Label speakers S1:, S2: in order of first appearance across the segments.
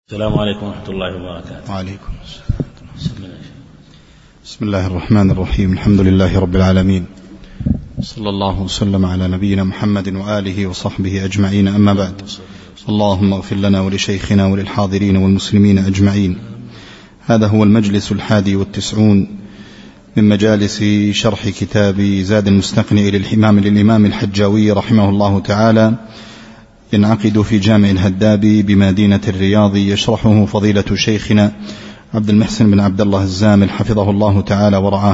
S1: السلام عليكم ورحمة الله وبركاته.
S2: وعليكم السلام. بسم الله الرحمن الرحيم. الحمد لله رب العالمين، صلى الله وسلم على نبينا محمد وآله وصحبه أجمعين، أما بعد. اللهم اغفر لنا ولشيخنا وللحاضرين والمسلمين أجمعين. هذا هو المجلس 91 من مجالس شرح كتاب زاد المستقنع للإمام الحجاوي رحمه الله تعالى، ينعقد في جامع الهدابي بمدينة الرياض، يشرحه فضيلة شيخنا عبد المحسن بن عبد الله الزامل حفظه الله تعالى ورعاه.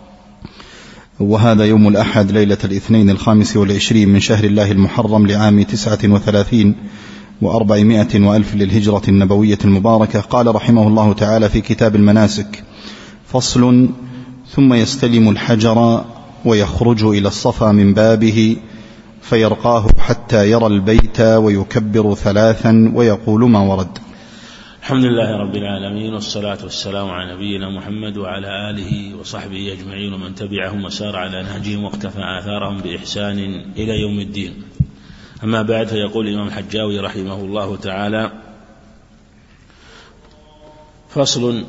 S2: وهذا يوم الأحد ليلة الاثنين 25 من شهر الله المحرم لعام 39 و400 وألف للهجرة النبوية المباركة. قال رحمه الله تعالى في كتاب المناسك: فصل: ثم يستلم الحجر ويخرج إلى الصفا من بابه فيرقاه حتى يرى البيت ويكبر 3 ويقول ما ورد.
S1: الحمد لله رب العالمين، والصلاة والسلام على نبينا محمد وعلى آله وصحبه أجمعين ومن تبعهم وسار على نهجهم واقتفى آثارهم بإحسان إلى يوم الدين. أما بعد، فيقول الإمام الحجاوي رحمه الله تعالى: فصل.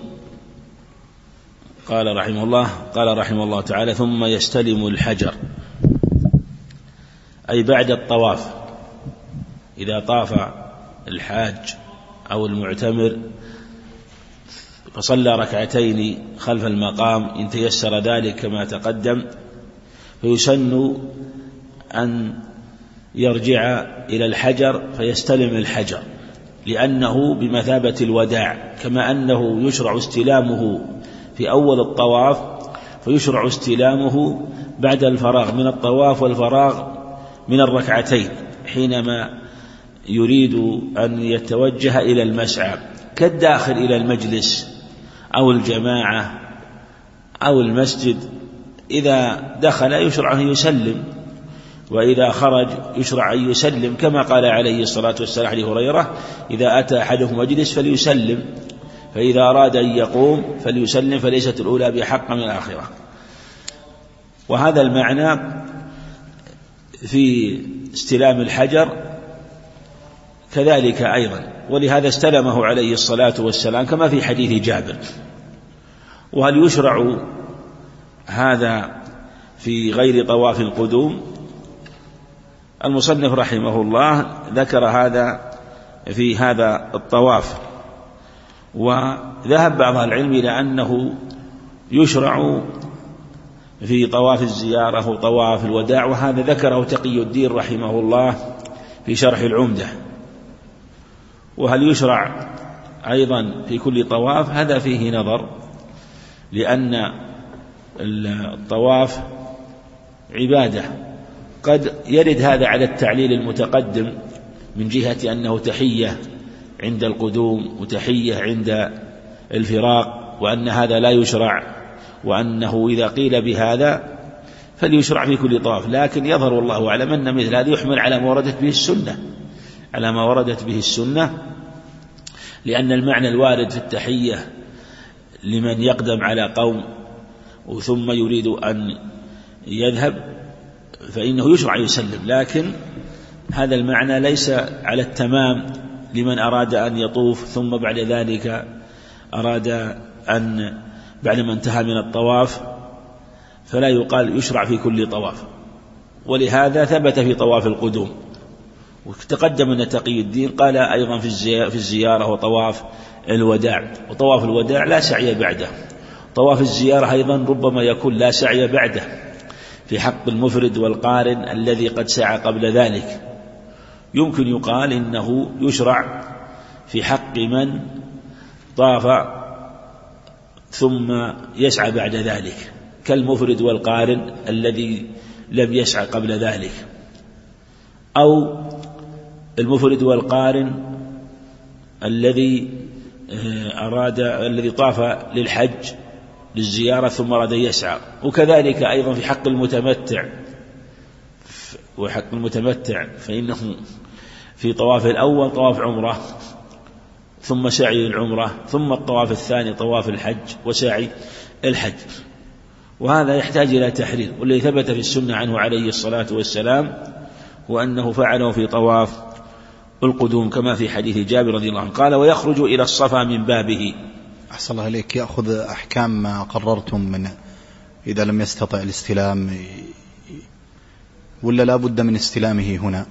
S1: قال رحمه الله تعالى: ثم يستلم الحجر، أي بعد الطواف. إذا طاف الحاج أو المعتمر فصلى ركعتين خلف المقام إن تيسر ذلك كما تقدم، فيسن أن يرجع إلى الحجر فيستلم الحجر، لأنه بمثابة الوداع، كما أنه يشرع استلامه في أول الطواف، فيشرع استلامه بعد الفراغ من الطواف والفراغ من الركعتين حينما يريد أن يتوجه إلى المسعى، كالداخل إلى المجلس أو الجماعة أو المسجد. إذا دخل يشرع أن يسلم، وإذا خرج يشرع أن يسلم، كما قال عليه الصلاة والسلام لهريرة: إذا أتى أحدكم مجلس فليسلم، فإذا أراد أن يقوم فليسلم، فليست الأولى بحق من الآخرة. وهذا المعنى في استلام الحجر كذلك أيضا، ولهذا استلمه عليه الصلاة والسلام كما في حديث جابر. وهل يشرع هذا في غير طواف القدوم؟ المصنف رحمه الله ذكر هذا في هذا الطواف، وذهب بعض العلم إلى أنه يشرع في طواف الزيارة وطواف الوداع، وهذا ذكره تقي الدين رحمه الله في شرح العمدة. وهل يشرع أيضا في كل طواف؟ هذا فيه نظر، لأن الطواف عبادة، قد يرد هذا على التعليل المتقدم من جهة أنه تحية عند القدوم وتحية عند الفراق، وأن هذا لا يشرع، وأنه إذا قيل بهذا فليشرع في كل طواف. لكن يظهر والله أعلم أن مثل هذا يحمل على ما وردت به السنة، لأن المعنى الوارد في التحية لمن يقدم على قوم ثم يريد أن يذهب فإنه يشرع يسلم، لكن هذا المعنى ليس على التمام لمن أراد أن يطوف ثم بعد ذلك أراد أن بعدما انتهى من الطواف، فلا يقال يشرع في كل طواف. ولهذا ثبت في طواف القدوم، وتقدم أن تقي الدين قال أيضا في الزيارة وطواف الوداع، وطواف الوداع لا سعي بعده. طواف الزيارة أيضا ربما يكون لا سعي بعده في حق المفرد والقارن الذي قد سعى قبل ذلك. يمكن يقال إنه يشرع في حق من طاف ثم يسعى بعد ذلك، كالمفرد والقارن الذي لم يسعى قبل ذلك، أو المفرد والقارن الذي طاف للحج للزيارة ثم أراد يسعى. وكذلك أيضا في حق المتمتع، وحق المتمتع فإنه في طواف الأول طواف عمرة ثم سعي العمرة، ثم الطواف الثاني طواف الحج وسعي الحج، وهذا يحتاج إلى تحرير. والذي ثبت في السنة عنه عليه الصلاة والسلام وأنه فعله في طواف القدوم كما في حديث جابر رضي الله عنه قال ويخرج إلى الصفا من بابه.
S2: أحسن الله إليك. يأخذ أحكام ما قررتم من إذا لم يستطع الاستلام ولا لا بد من استلامه هنا؟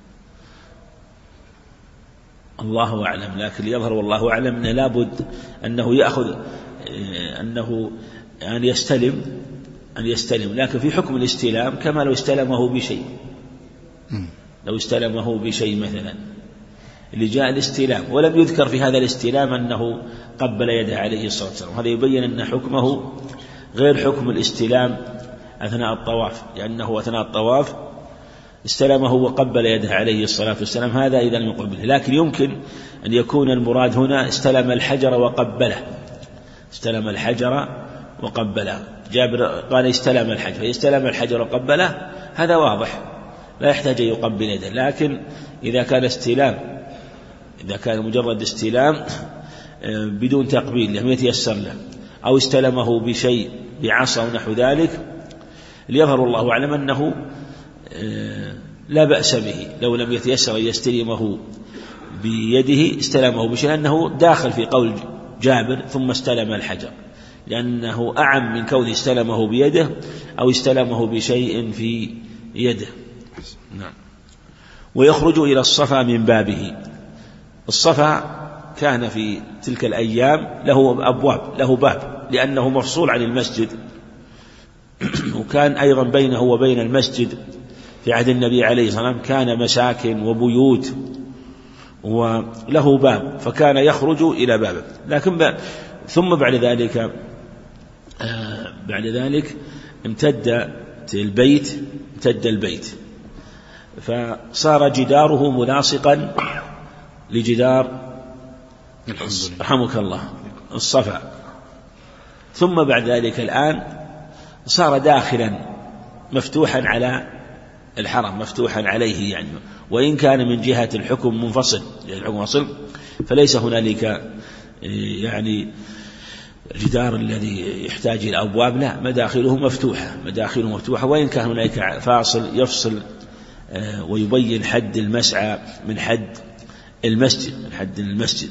S1: الله أعلم، لكن يظهر والله أعلم أنه لا بد أنه يأخذ أنه أن يستلم، لكن في حكم الاستلام كما لو استلمه بشيء، لو استلمه بشيء مثلا اللي جاء الاستلام ولم يذكر في هذا الاستلام أنه قبل يده عليه الصلاة والسلام، هذا يبين أن حكمه غير حكم الاستلام أثناء الطواف، لأنه أثناء الطواف استلمه وقبل يده عليه الصلاة والسلام، هذا إذا لم يقبله. لكن يمكن أن يكون المراد هنا استلم الحجر وقبله، استلم الحجر وقبله. جابر قال استلم الحجر، يستلم الحجر وقبله، هذا واضح لا يحتاج أن يقبل يده. لكن إذا كان استلام، إذا كان مجرد استلام بدون تقبيل لم يتيسر له، أو استلمه بشيء بعصا ونحو ذلك، ليظهر الله أعلم أنه لا بأس به لو لم يتيسر أن يستلمه بيده، استلمه بشيء، لأنه داخل في قول جابر ثم استلم الحجر، لأنه أعم من كونه استلمه بيده أو استلمه بشيء في يده. نعم. ويخرج إلى الصفا من بابه. الصفا كان في تلك الأيام له أبواب، له باب، لأنه مفصول عن المسجد، وكان أيضا بينه وبين المسجد في عهد النبي عليه الصلاة والسلام كان مساكن وبيوت وله باب، فكان يخرج إلى بابه. لكن ثم بعد ذلك امتد البيت فصار جداره ملاصقا لجدار رحمك الله الصفا، ثم بعد ذلك الآن صار داخلا مفتوحا على الحرم، مفتوحا عليه يعني، وإن كان من جهة الحكم منفصل، فليس هنالك يعني الجدار الذي يحتاج إلى أبواب، لا، مداخله مفتوحة، وإن كان هنالك فاصل يفصل ويبين حد المسعى من حد المسجد.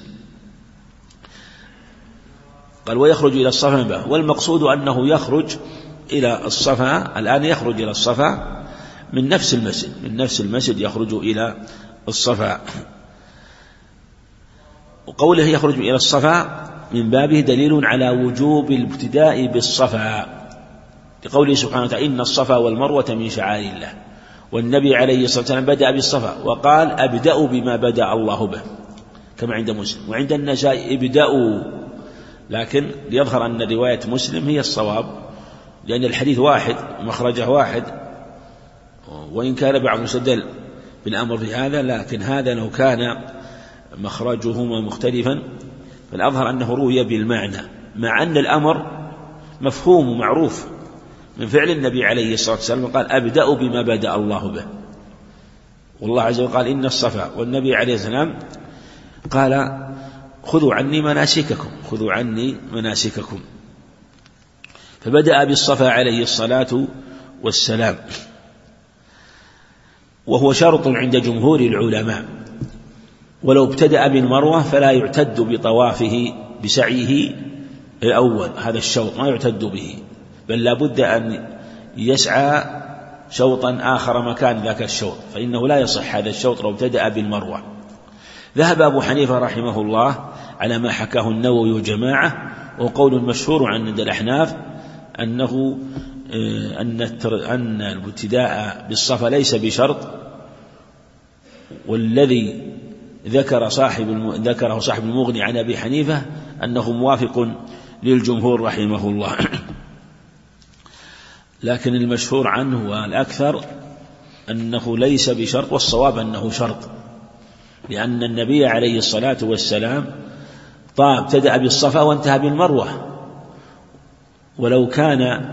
S1: قال ويخرج إلى الصفا من بابه، والمقصود أنه يخرج إلى الصفا، الآن يخرج إلى الصفا من نفس المسجد يخرج إلى الصفا. وقوله يخرج إلى الصفا من بابه دليل على وجوب الابتداء بالصفا، لقوله سبحانه وتعالى إن الصفا والمروة من شعائر الله، والنبي عليه الصلاة والسلام بدأ بالصفا وقال أبدأ بما بدأ الله به، كما عند مسلم، وعند النسائي ابدأوا، لكن ليظهر أن رواية مسلم هي الصواب، لأن الحديث واحد مخرجه واحد، وإن كان بعض مستدل بالأمر في هذا، لكن هذا لو كان مخرجهما مختلفا فالأظهر أنه روي بالمعنى، مع أن الأمر مفهوم ومعروف من فعل النبي عليه الصلاة والسلام، قال أبدأ بما بدأ الله به، والله عز وجل قال إن الصفا، والنبي عليه السلام قال خذوا عني مناسككم، فبدأ بالصفا عليه الصلاة والسلام، وهو شرط عند جمهور العلماء، ولو ابتدأ بالمروة فلا يعتد بطوافه بسعيه الأول، هذا الشوط ما يعتد به، بل لا بد أن يسعى شوطا آخر مكان ذاك الشوط، فإنه لا يصح هذا الشوط لو ابتدأ بالمروة. ذهب أبو حنيفة رحمه الله على ما حكاه النووي وجماعة، وقول مشهور عند الأحناف أن الابتداء بالصفا ليس بشرط، والذي ذكره صاحب المغني عن أبي حنيفة أنه موافق للجمهور رحمه الله. لكن المشهور عنه والأكثر أنه ليس بشرط، والصواب أنه شرط، لأن النبي عليه الصلاة والسلام ابتدأ بالصفا وانتهى بالمروة، ولو كان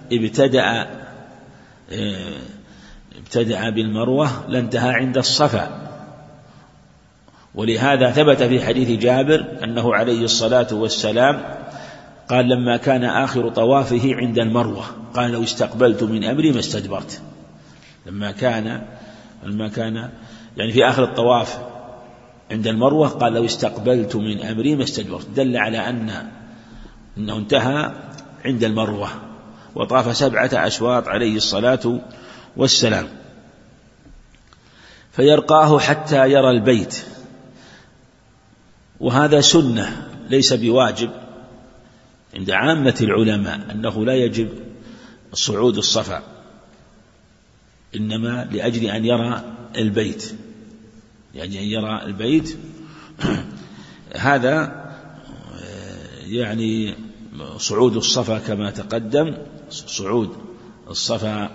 S1: ابتدأ بالمروة لانتهى عند الصفا، ولهذا ثبت في حديث جابر أنه عليه الصلاة والسلام قال لما كان آخر طوافه عند المروة قال لو استقبلت من أمري ما استدبرت، لما كان يعني في آخر الطواف عند المروة قال لو استقبلت من أمري ما استدبرت، دل على أنه انتهى عند المروة وطاف 7 أشواط عليه الصلاة والسلام. فيرقاه حتى يرى البيت، وهذا سنة ليس بواجب عند عامة العلماء، أنه لا يجب صعود الصفا، إنما لأجل أن يرى البيت، يعني أن يرى البيت. هذا يعني صعود الصفا كما تقدم، صعود الصفا،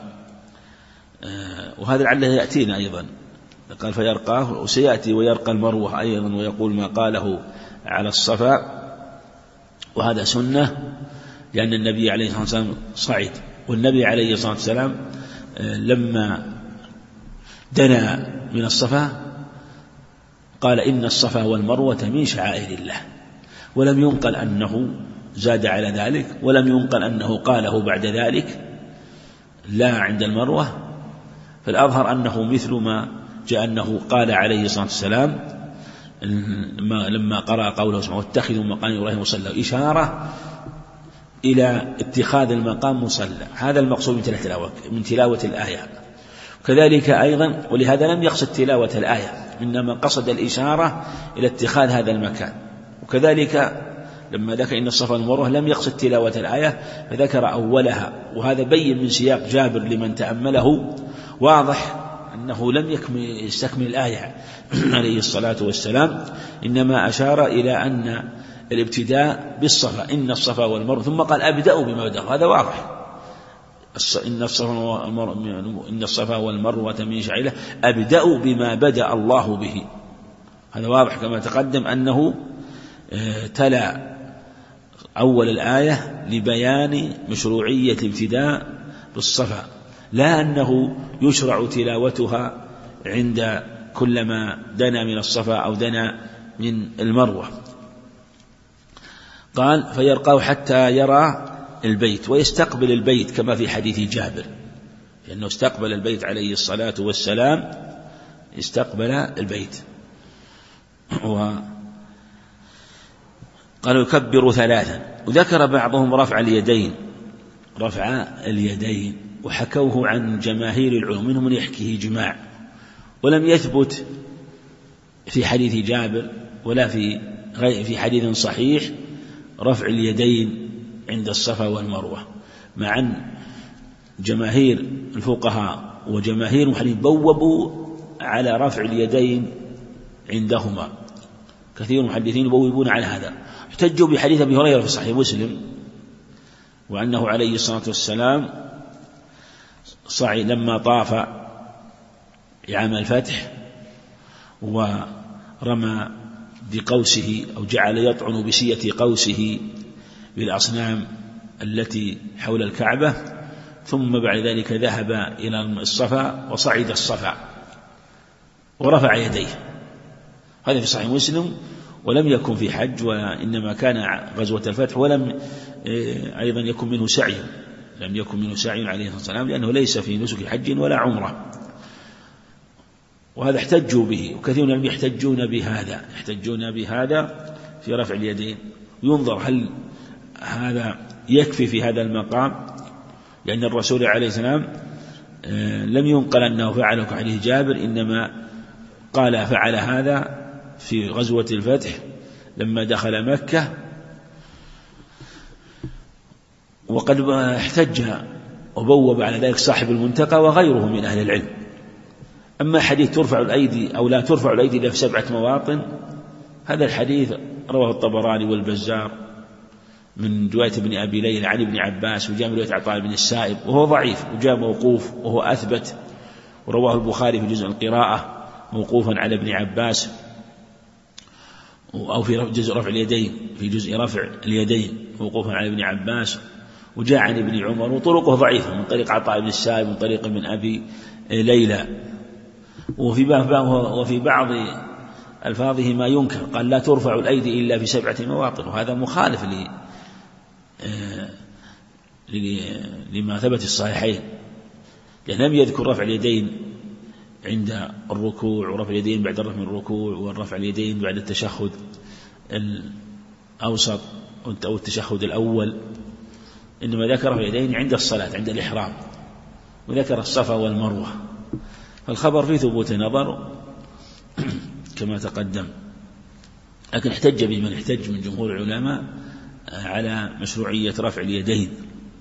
S1: وهذا لعله يأتينا أيضا، قال فيرقاه، وسيأتي ويرقى المروة أيضا ويقول ما قاله على الصفا، وهذا سنة، لأن النبي عليه الصلاة والسلام صعد، والنبي عليه الصلاة والسلام لما دنا من الصفا قال إن الصفا والمروة من شعائر الله، ولم ينقل أنه زاد على ذلك، ولم ينقل أنه قاله بعد ذلك لا عند المروة، فالأظهر أنه مثل ما جاء أنه قال عليه الصلاة والسلام لما قرأ قوله سبحانه واتخذوا مقام إبراهيم مصلى، إشارة إلى اتخاذ المقام مصلى، هذا المقصود من تلاوة الآية. كذلك أيضا، ولهذا لم يقصد تلاوة الآية، إنما قصد الإشارة إلى اتخاذ هذا المكان. وكذلك لما ذكر إن الصفا والمروة لم يقصد تلاوة الآية، فذكر أولها، وهذا بين من سياق جابر لمن تأمله واضح أنه لم يستكمل الآية عليه الصلاة والسلام، إنما أشار إلى أن الابتداء بالصفا، إن الصفا والمروة، ثم قال أبدأ بما بدأ، هذا واضح، إن الصفا والمروة من شعائر الله أبدأ بما بدأ الله به، هذا واضح كما تقدم أنه تلا أول الآية لبيان مشروعية الابتداء بالصفا، لا أنه يشرع تلاوتها عند كلما دنا من الصفا أو دنا من المروة. قال فيرقاه حتى يرى البيت ويستقبل البيت كما في حديث جابر، لأنه استقبل البيت عليه الصلاة والسلام، استقبل البيت. قالوا يكبر 3، وذكر بعضهم رفع اليدين، وحكوه عن جماهير العلماء، منهم من يحكيه جماع، ولم يثبت في حديث جابر ولا في حديث صحيح رفع اليدين عند الصفا والمروة، مع أن جماهير الفقهاء وجماهير المحدثين بوبوا على رفع اليدين عندهما، كثير من المحدثين يبوبون على هذا، احتجوا بحديث أبي هريرة في صحيح مسلم، وأنه عليه الصلاة والسلام صعد لما طاف عام الفتح ورمى بقوسه أو جعل يطعن بسية قوسه بالأصنام التي حول الكعبة، ثم بعد ذلك ذهب إلى الصفا وصعد الصفا ورفع يديه، هذا في صحيح مسلم، ولم يكن في حج، وإنما كان غزوة الفتح، ولم أيضا يكن منه سعي، لم يكن منه سعي عليه الصلاة والسلام، لأنه ليس في نسك حج ولا عمرة، وهذا احتجوا به، وكثير من يحتجون بهذا في رفع اليدين، ينظر هل هذا يكفي في هذا المقام، لأن الرسول عليه السلام لم ينقل أنه فعله كحديث جابر، إنما قال فعل هذا في غزوة الفتح لما دخل مكة، وقد احتج وبوب على ذلك صاحب المنتقى وغيره من أهل العلم. أما حديث ترفع الأيدي أو لا ترفع الأيدي إلا في 7 مواطن، هذا الحديث رواه الطبراني والبزار من رواية ابن أبي ليلى عن ابن عباس، وجاء من رواية عطاء بن السائب وهو ضعيف، وجاء موقوف وهو أثبت، ورواه البخاري في جزء القراءة موقوفا على ابن عباس، أو في جزء رفع اليدين، في جزء رفع اليدين موقوفا على ابن عباس، وجاء عن ابن عمر، وطرقه ضعيفة من طريق عطاء بن السائب من طريق ابن أبي ليلى، وفي بعض ألفاظه ما ينكر، قال لا ترفع الأيدي إلا في 7 مواطن، وهذا مخالف لما ثبت الصحيحين، لأن لم يذكر رفع اليدين عند الركوع ورفع اليدين بعد الرفع من الركوع ورفع اليدين بعد التشهد الأوسط أو التشهد الأول، إنما ذكر رفع اليدين عند الصلاة عند الإحرام، وذكر الصفا والمروة. فالخبر في ثبوت نظر كما تقدم، لكن احتج بمن احتج من جمهور العلماء على مشروعية رفع اليدين.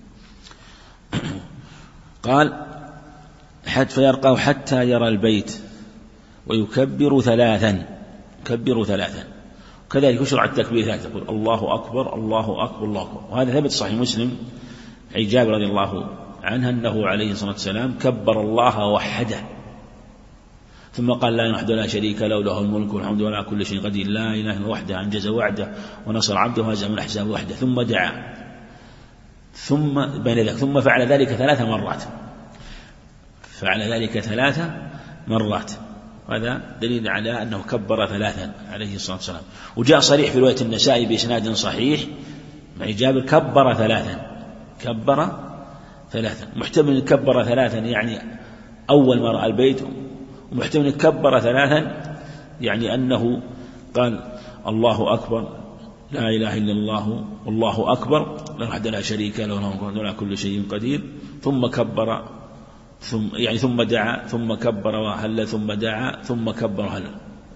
S1: قال فيرقى حتى يرى البيت ويكبر ثلاثا، يكبر ثلاثا، وكذلك يشرع التكبير ثلاثا، يقول الله أكبر الله أكبر الله أكبر. وهذا ثبت صحيح مسلم عن جابر رضي الله عنه أنه عليه الصلاة والسلام كبر الله وحده، ثم قال لا وحده لا شريك له له الملك والحمد ولا كل شيء قدير لا إله إلا وحده أنجز وعده ونصر عبده وهزم الأحزاب وحده، ثم دعا، ثم بين ذلك ثم فعل ذلك 3 مرات، فعل ذلك 3 مرات. هذا دليل على أنه كبر 3 عليه الصلاة والسلام. وجاء صريح في رواية النسائي بإسناد صحيح مع جابر كبر 3، كبر 3، محتمل كبر 3 يعني أول مرة البيت، ومحتمل كبر 3 يعني أنه قال الله أكبر لا إله إلا الله والله أكبر لا وحده لا شريك له له الملك ولا كل شيء قدير، ثم كبر ثم دعا ثم كبر وهل ثم دعا ثم كبر وهل.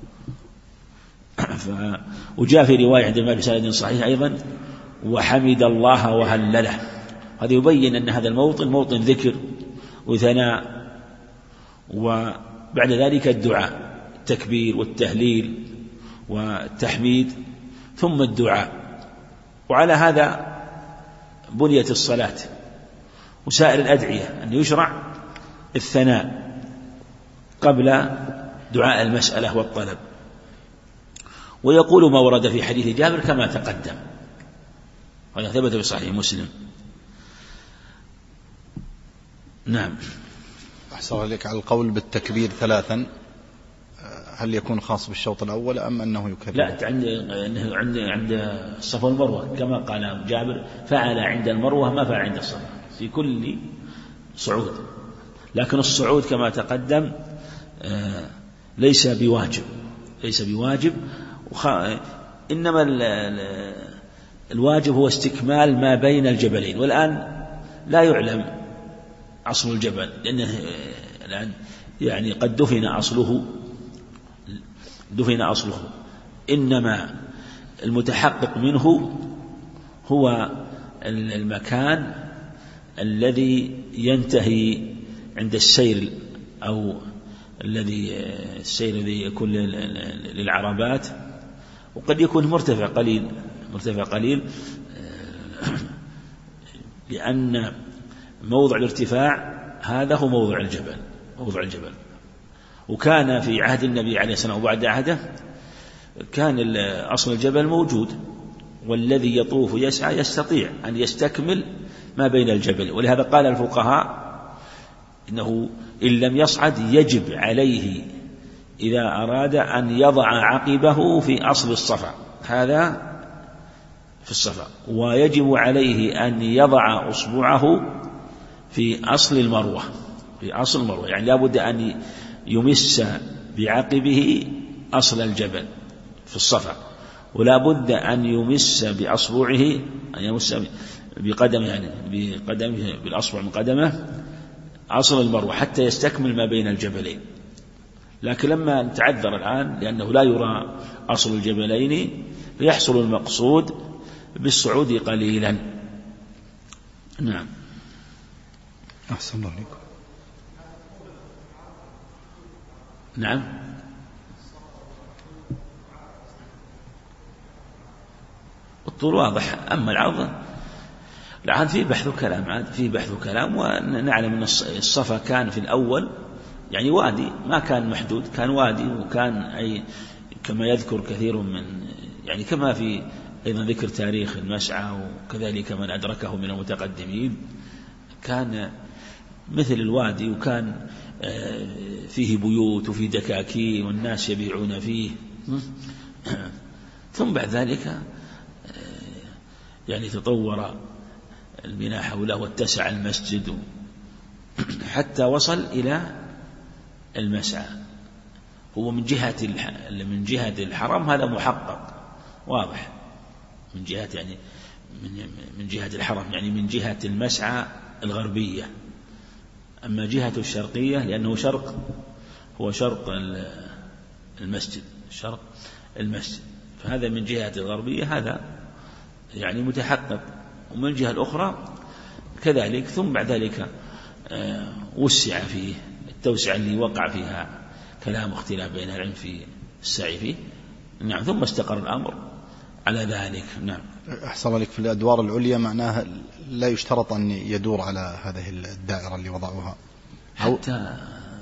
S1: وجاء في رواية عند الإمام بسند صحيح أيضا وحمد الله وهلله. هذا يبين أن هذا الموطن موطن ذكر وثناء، وبعد ذلك الدعاء، التكبير والتهليل والتحميد ثم الدعاء. وعلى هذا بنيت الصلاة وسائر الأدعية، أن يشرع الثناء قبل دعاء المسألة والطلب. ويقول ما ورد في حديث جابر كما تقدم، هذا ثبت في صحيح مسلم. نعم.
S2: أحسن عليك على القول بالتكبير 3، هل يكون خاص بالشوط الأول أم أنه يكبر؟
S1: لا، عند الصفا والمروة كما قال جابر فعل عند المروة ما فعل عند الصفا في كل صعود، لكن الصعود كما تقدم ليس بواجب، إنما الواجب هو استكمال ما بين الجبلين، والآن لا يعلم أصل الجبل لأنه الآن يعني قد دفن أصله، إنما المتحقق منه هو المكان الذي ينتهي عند السير، أو السير الذي يكون للعربات، وقد يكون مرتفع قليل لأن موضع الارتفاع هذا هو موضع الجبل. وكان في عهد النبي عليه الصلاة والسلام وبعد عهده كان أصل الجبل موجود، والذي يطوف يسعى يستطيع أن يستكمل ما بين الجبل. ولهذا قال الفقهاء إنه إن لم يصعد يجب عليه إذا أراد أن يضع عقبه في أصل الصفا، هذا في الصفا، ويجب عليه أن يضع أصبعه في أصل المروة، يعني لا بد أن يمس بعقبه أصل الجبل في الصفا، ولا بد أن يمس بأصبعه، أن يمس بقدمه، يعني بقدمه بالأصبع من قدمه أصل المروة حتى يستكمل ما بين الجبلين. لكن لما نتعذر الآن لأنه لا يرى أصل الجبلين فيحصل المقصود بالصعود قليلا. نعم.
S2: أحسن الله عليكم.
S1: نعم. الطول واضح، أما العرض الآن في بحث كلام، ونعلم أن الصفا كان في الأول يعني وادي، ما كان محدود، كان وادي، وكان أي كما يذكر كثير من يعني كما في أيضا ذكر تاريخ المسعى، وكذلك من أدركه من المتقدمين كان مثل الوادي، وكان فيه بيوت وفيه دكاكين والناس يبيعون فيه. ثم بعد ذلك يعني تطور البناء حوله واتسع المسجد حتى وصل إلى المسعى هو من جهة الحرم هذا محقق واضح، من جهة يعني من جهة الحرم يعني من جهة المسعى الغربية. أما جهة الشرقية لأنه هو شرق المسجد، شرق المسجد، فهذا من جهة الغربية هذا يعني متحقق. ومن الجهة الأخرى كذلك. ثم بعد ذلك وسع فيه التوسعة اللي وقع فيها كلام اختلاف بين العلم في السعي فيه. نعم. ثم استقر الأمر على ذلك. نعم.
S2: أحسن لك. في الأدوار العليا معناها لا يشترط أن يدور على هذه الدائرة اللي وضعوها
S1: حتى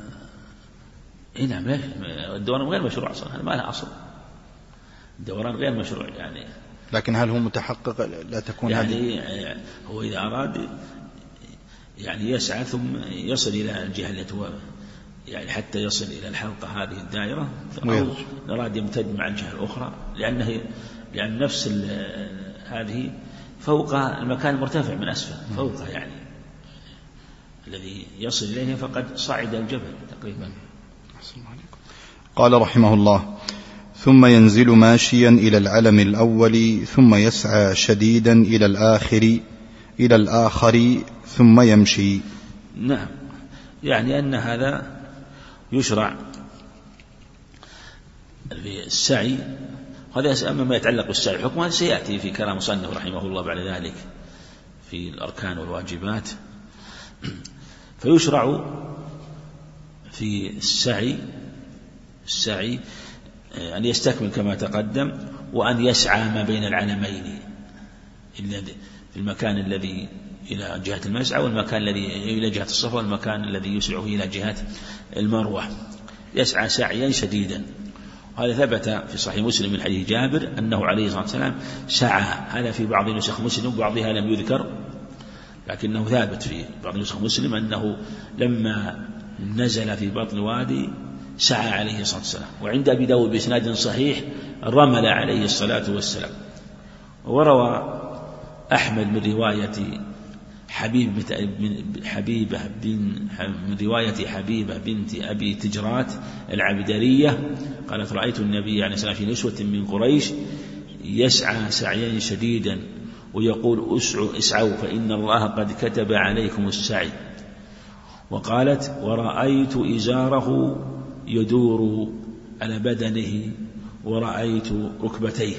S1: نعم. الدوران غير مشروع أصلا، ما لها أصل، الدوران غير مشروع يعني.
S2: لكن هل هو متحقق لا تكون
S1: يعني هو إذا أراد يعني يسعى ثم يصل إلى الجهة التي هو يعني حتى يصل إلى الحلقة هذه الدائرة، أو أراد يمتد مع الجهة الأخرى لأن نفس هذه فوق المكان المرتفع من أسفل، فوقه يعني الذي يصل إليه فقد صعد الجبل تقريبا.
S2: قال رحمه الله: ثم ينزل ماشيا إلى العلم الأول ثم يسعى شديدا إلى الآخر ثم يمشي.
S1: نعم. يعني أن هذا يشرع في السعي. هذا أما ما يتعلق بالسعي حكم هذا سيأتي في كلام مصنف رحمه الله بعد ذلك في الأركان والواجبات. فيشرع في السعي أن يستكمل كما تقدم، وأن يسعى ما بين العلمين في المكان الذي إلى جهة المسعى والمكان الذي إلى جهة الصفا والمكان الذي يسعه إلى جهة المروة، يسعى سعيا شديدا. وهذا ثبت في صحيح مسلم من حديث جابر أنه عليه الصلاة والسلام سعى. هذا في بعض نسخ مسلم وبعضها لم يذكر، لكنه ثابت في بعض نسخ مسلم أنه لما نزل في بطن الوادي سعى عليه الصلاة والسلام. وعند أبي داود بإسناد صحيح رمل عليه الصلاة والسلام. وروى أحمد من رواية حبيبة بنت أبي تجرات العبدرية قالت: رأيت النبي عليه الصلاة والسلام في نسوة من قريش يسعى سعيا شديدا ويقول: اسعوا فإن الله قد كتب عليكم السعي. وقالت: ورأيت إزاره يدور على بدنه ورأيت ركبتيه.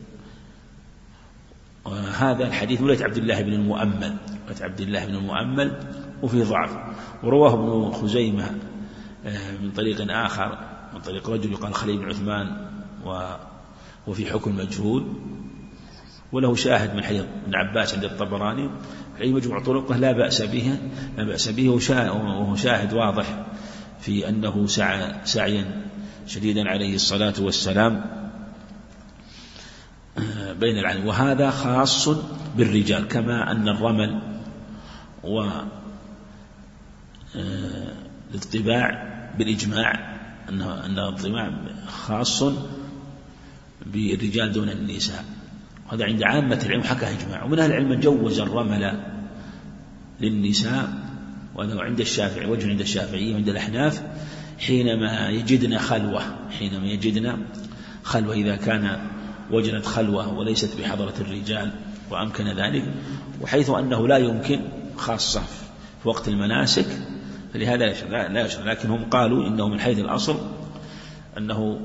S1: وهذا الحديث رواية عبد الله بن المؤمل وفيه ضعف. ورواه ابن خزيمة من طريق آخر من طريق رجل يقال خليل بن عثمان وفي حكم مجهول، وله شاهد من حديث ابن عباس عند الطبراني في مجموع طرقه لا بأس به وهو شاهد واضح في أنه سعى سعيا شديدا عليه الصلاة والسلام بين العلم. وهذا خاص بالرجال، كما أن الرمل والاطباع بالإجماع أن الطباع خاص بالرجال دون النساء. هذا عند عامة العلم حكى إجماع. ومن أهل العلم جوز الرمل للنساء، وهذا عند الشافعي وجه عند الشافعي وعند الأحناف حينما يجدن خلوة إذا كان وجدت خلوة وليست بحضرة الرجال وأمكن ذلك، وحيث أنه لا يمكن خاصة في وقت المناسك فلهذا لا يشرع. لكن هم قالوا إنه من حيث الأصل أنه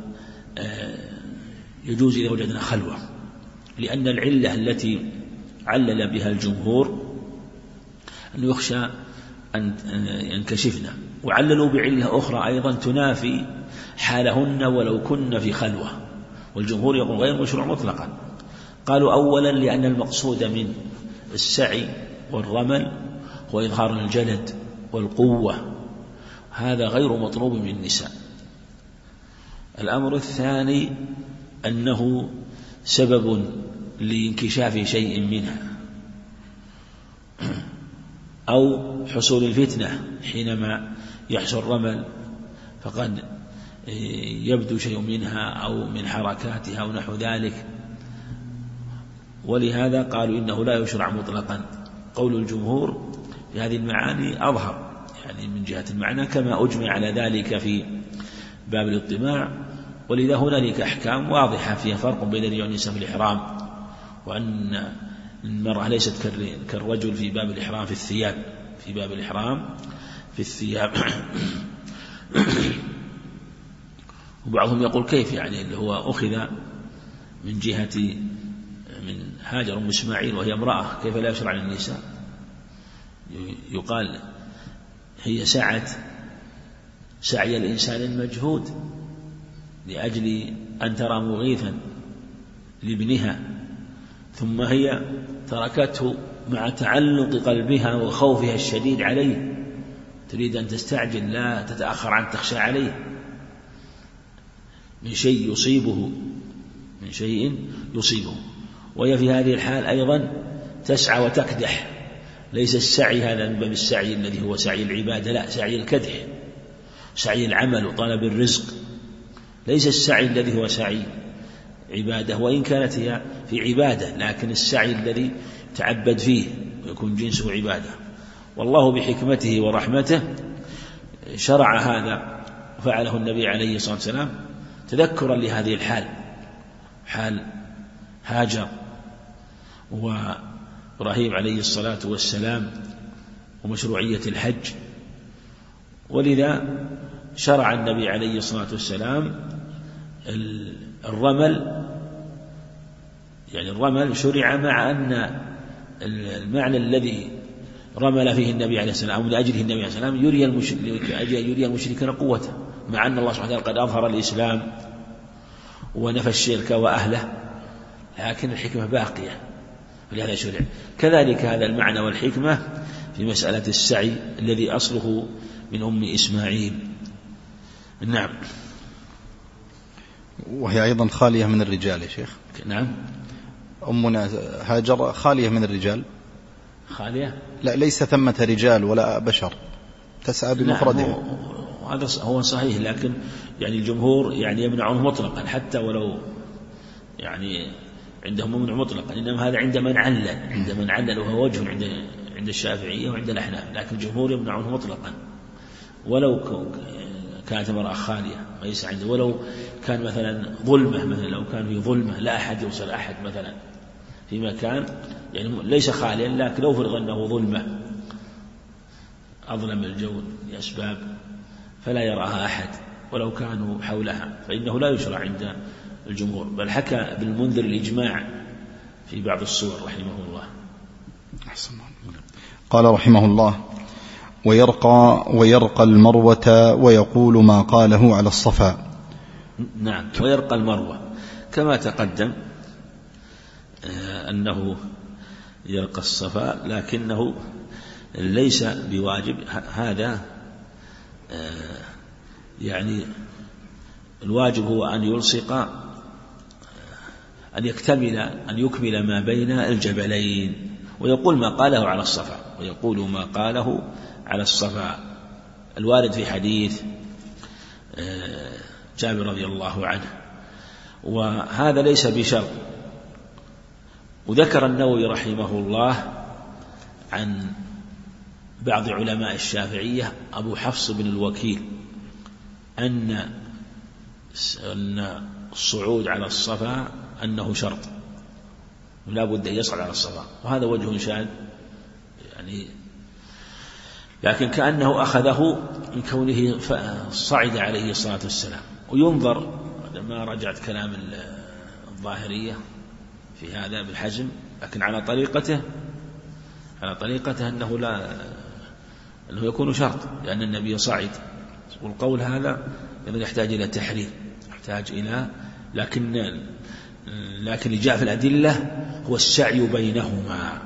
S1: يجوز إذا وجدنا خلوة، لأن العلة التي علل بها الجمهور أنه يخشى أن ينكشفن، وعللوا بعلة أخرى أيضا تنافي حالهن ولو كن في خلوة، والجمهور يقول غير مشروع مطلقا. قالوا أولا لأن المقصود من السعي والرمل هو إظهار الجلد والقوة، هذا غير مطلوب من النساء. الأمر الثاني أنه سبب لانكشاف شيء منها أو حصول الفتنة حينما يحصل الرمل فقد يبدو شيء منها أو من حركاتها أو نحو ذلك، ولهذا قالوا إنه لا يشرع مطلقا. قول الجمهور في هذه المعاني أظهر، يعني من جهة المعنى، كما أجمع على ذلك في باب الاطماع. ولذا هنالك أحكام واضحة فيها فرق بين الرجال والنساء في الإحرام، وأن المرأة ليست كالرجل في باب الإحرام في الثياب، في باب الإحرام في الثياب. وبعضهم يقول كيف يعني اللي هو أخذ من جهة من هاجر أم إسماعيل وهي امرأة، كيف لا يشرع للنساء؟ يقال هي سعي الإنسان المجهود لأجل أن ترى مغيثا لابنها، ثم هي تركته مع تعلق قلبها وخوفها الشديد عليه، تريد أن تستعجل لا تتأخر عن تخشى عليه من شيء يصيبه. وهي في هذه الحال أيضا تسعى وتكدح، ليس السعي هذا من باب السعي الذي هو سعي العبادة، لا، سعي الكدح، سعي العمل وطلب الرزق، ليس السعي الذي هو سعي عبادة، وإن كانت هي في عبادة، لكن السعي الذي تعبد فيه ويكون جنسه عبادة. والله بحكمته ورحمته شرع هذا وفعله النبي عليه الصلاة والسلام تذكرا لهذه الحال، حال هاجر وإبراهيم عليه الصلاة والسلام ومشروعية الحج. ولذا شرع النبي عليه الصلاة والسلام الرمل، يعني الرمل شرع مع أن المعنى الذي رمل فيه النبي عليه السلام أو لأجله النبي عليه السلام يري المشركين قوته، مع أن الله سبحانه وتعالى قد أظهر الإسلام ونفى الشرك وأهله، لكن الحكمة باقية، ولهذا شرع. كذلك هذا المعنى والحكمة في مسألة السعي الذي أصله من أم إسماعيل. نعم.
S2: وهي أيضا خالية من الرجال يا شيخ.
S1: نعم.
S2: أمنا هاجر خالية من الرجال.
S1: خالية؟
S2: لا، ليس ثمة رجال ولا بشر، تسعى بمفردها.
S1: هذا هو صحيح، لكن يعني الجمهور يعني يمنعونه مطلقا، حتى ولو يعني عندهم ممنوع مطلقا، إنما هذا عند من علل وهو وجه عند الشافعية وعند الأحناف، لكن الجمهور يمنعونه مطلقا ولو كانت امرأة خالية، ليس عنده، ولو كان مثلا ظلمة، مثلا لو كان في ظلمة لا أحد يوصل أحد مثلا في مكان يعني ليس خاليا، لكن لو فرض أنه ظلمة أظلم الجو لأسباب فلا يراها أحد ولو كانوا حولها، فإنه لا يشرع عند الجمهور. بل حكى ابن المنذر الإجماع في بعض الصور رحمه الله.
S2: قال رحمه الله: ويرقى المروة ويقول ما قاله على الصفا.
S1: نعم، ويرقى المروة كما تقدم أنه يرقى الصفا، لكنه ليس بواجب. هذا يعني الواجب هو أن يلصق، أن يكمل ما بين الجبلين، ويقول ما قاله على الصفا، ويقول ما قاله على الصفا الوارد في حديث جابر رضي الله عنه. وهذا ليس بشرط. وذكر النووي رحمه الله عن بعض علماء الشافعية أبو حفص بن الوكيل أن الصعود على الصفا أنه شرط، لا بد أن يصعد على الصفا، وهذا وجه شاذ يعني، لكن كأنه أخذه من كونه صعد عليه الصلاة والسلام. وينظر لما رجعت كلام الظاهرية في هذا بالحزم، لكن على طريقته أنه يكون شرط، لأن النبي صعد. والقول هذا يحتاج إلى تحرير، يحتاج إلى لكن اللي جاء في الأدلة هو السعي بينهما،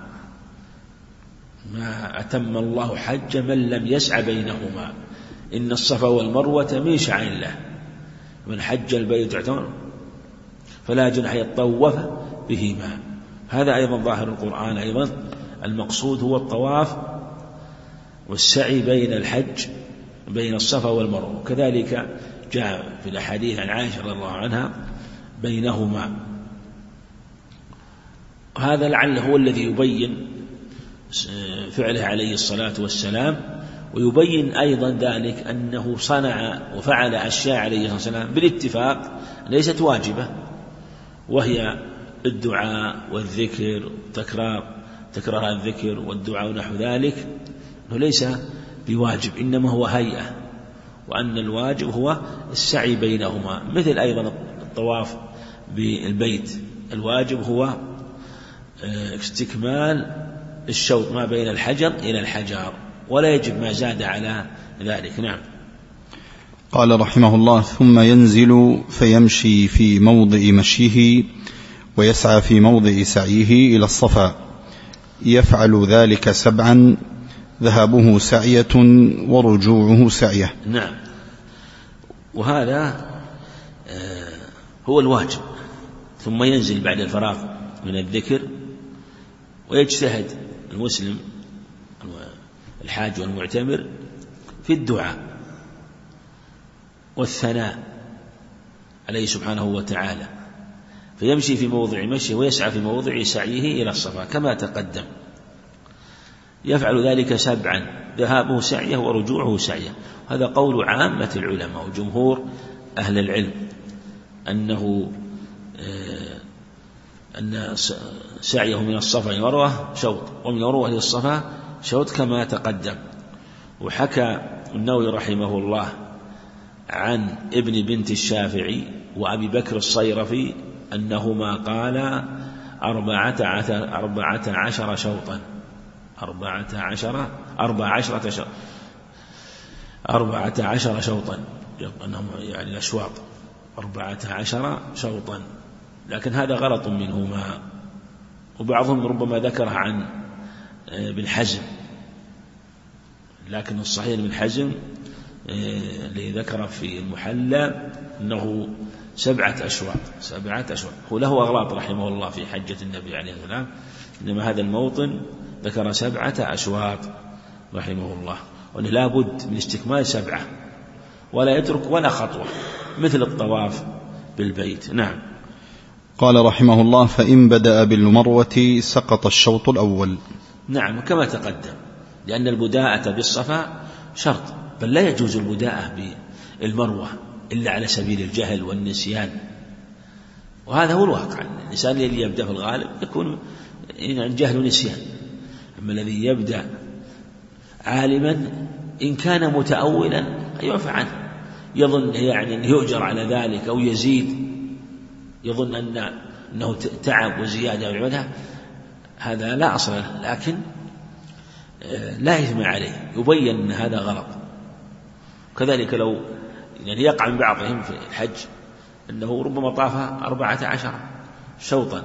S1: ما أتم الله حج من لم يسعى بينهما، إن الصفا والمروة من شعائر الله، من حج البيت فلا جناح يطوف بهما. هذا أيضا ظاهر القرآن، أيضا المقصود هو الطواف والسعي بين الحج بين الصفا والمروة. كذلك جاء في الأحاديث عن عائشة رضي الله عنها بينهما. هذا لعله هو الذي يبين فعله عليه الصلاة والسلام، ويبين أيضا ذلك أنه صنع وفعل أشياء عليه الصلاة والسلام بالاتفاق ليست واجبة، وهي الدعاء والذكر، تكرار الذكر والدعاء ونحو ذلك، أنه ليس بواجب إنما هو هيئة، وأن الواجب هو السعي بينهما، مثل أيضا الطواف بالبيت الواجب هو استكمال الشوط ما بين الحجر إلى الحجر، ولا يجب ما زاد على ذلك. نعم.
S2: قال رحمه الله: ثم ينزل فيمشي في موضع مشيه ويسعى في موضع سعيه إلى الصفا، يفعل ذلك 7، ذهابه سعية ورجوعه سعية.
S1: نعم. وهذا هو الواجب. ثم ينزل بعد الفراغ من الذكر ويجتهد المسلم الحاج والمعتمر في الدعاء والثناء عليه سبحانه وتعالى، فيمشي في موضع مشيه ويسعى في موضع سعيه إلى الصفا كما تقدم. يفعل ذلك 7، ذهابه سعيه ورجوعه سعيه. هذا قول عامة العلماء وجمهور أهل العلم أن سعيه من الصفا إلى المروة شوط، ومن المروة إلى الصفا شوط كما تقدم. وحكى النووي رحمه الله عن ابن بنت الشافعي وأبي بكر الصيرفي أنهما قالا 14 شوطا، 14 شوطا، يعني الأشواط 14 شوطا، لكن هذا غلط منهما. وبعضهم ربما ذكره عن ابن حزم، لكن الصحيح ابن حزم الذي ذكر في المحلى أنه 7 أشواط. هو له أغلاط رحمه الله في حجة النبي عليه الصلاة والسلام، إنما هذا الموطن ذكر 7 أشواط رحمه الله، وأنه لا بد من استكمال 7، ولا يترك ولا خطوة، مثل الطواف بالبيت. نعم.
S2: قال رحمه الله: فإن بدأ بالمروة سقط الشوط الأول.
S1: نعم، كما تقدم، لأن البداءة بالصفا شرط، بل لا يجوز البداءة بالمروة إلا على سبيل الجهل والنسيان، وهذا هو الواقع. الإنسان الذي يبدأ في الغالب يكون عن جهل ونسيان، أما الذي يبدأ عالما إن كان متأولا يعفى عنه، يظن يعني أنه يؤجر على ذلك أو يزيد، يظن أنه تعب وزيادة بالعبادة، هذا لا أصل له، لكن لا إثم عليه، يبين أن هذا غلط. كذلك لو يعني يقع من بعضهم في الحج أنه ربما طاف 14 شوطا،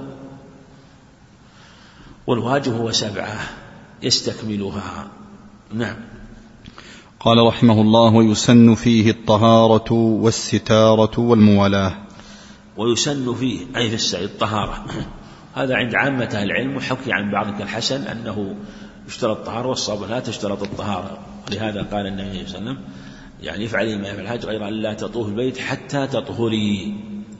S1: والواجب هو 7 يستكملها. نعم.
S2: قال رحمه الله: ويسن فيه الطهارة والستارة والموالاة.
S1: ويسن فيه أي في السعي الطهارة، هذا عند عامة العلم، وحكي عن بعض كالحسن أنه يشترط الطهارة، والصواب لا تشترط الطهارة، ولهذا قال النبي صلى الله عليه وسلم: يعني افعلي ما يفعل الحج غير أن لا تطوف البيت حتى تطهري،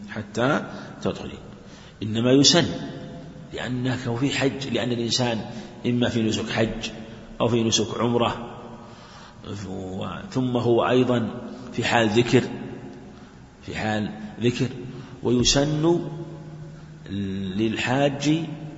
S1: إنما يسن لأنك في حج، لأن الإنسان إما في نسك حج أو في نسك عمرة، ثم هو أيضا في حال ذكر، ويسن للحاج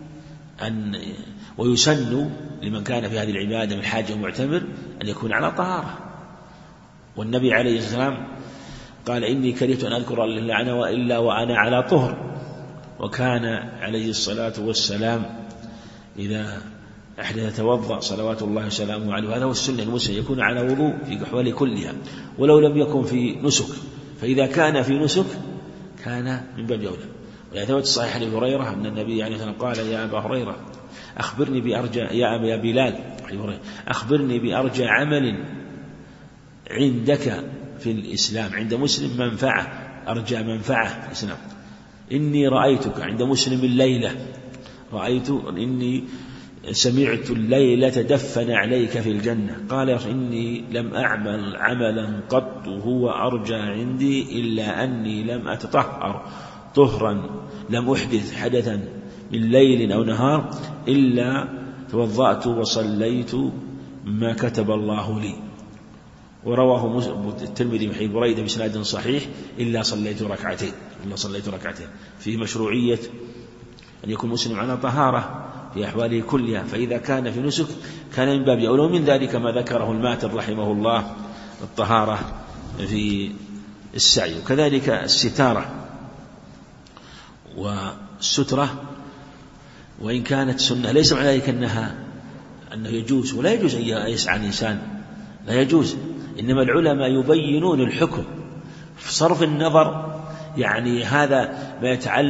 S1: ويسن لمن كان في هذه العبادة من حاج ومعتمر أن يكون على طهارة. والنبي عليه الصلاة والسلام قال: إني كرهت أن أذكر الله إلا وأنا على طهر. وكان عليه الصلاة والسلام إذا أحدث توضأ صلوات الله وسلامه عليه، هذا هو السنة، المسلم يكون على وضوء في أحواله كلها، ولو لم يكن في نسك، فإذا كان في نسك كان من باب أولى. ولثبت الصحيح عن هريرة أن النبي عليه الصلاة والسلام قال: يا أبا هريرة أخبرني بأرجى، يا بلال أخبرني بأرجى عمل عندك في الإسلام، عند مسلم منفعة، أرجى منفعة في الإسلام. إني رأيتك عند مسلم الليلة، إني سمعت الليلة دفن عليك في الجنة. قال: إني لم أعمل عملا قط هو أرجى عندي إلا أني لم أتطهر طهرا، لم أحدث حدثا من ليل أو نهار إلا توضأت وصليت ما كتب الله لي. ورواه الترمذي من حديث بريدة بإسناد صحيح إلا صليت ركعتين في مشروعية أن يكون مسلم على طهارة في أحواله كلها، فإذا كان في نسك كان من باب أولى. من ذلك ما ذكره الماتر رحمه الله الطهارة في السعي. وكذلك الستارة والسترة وإن كانت سنة ليس معنى ذلك أنه يجوز، ولا يجوز أن يسعى الإنسان، لا يجوز، إنما العلماء يبينون الحكم في صرف النظر، يعني هذا ما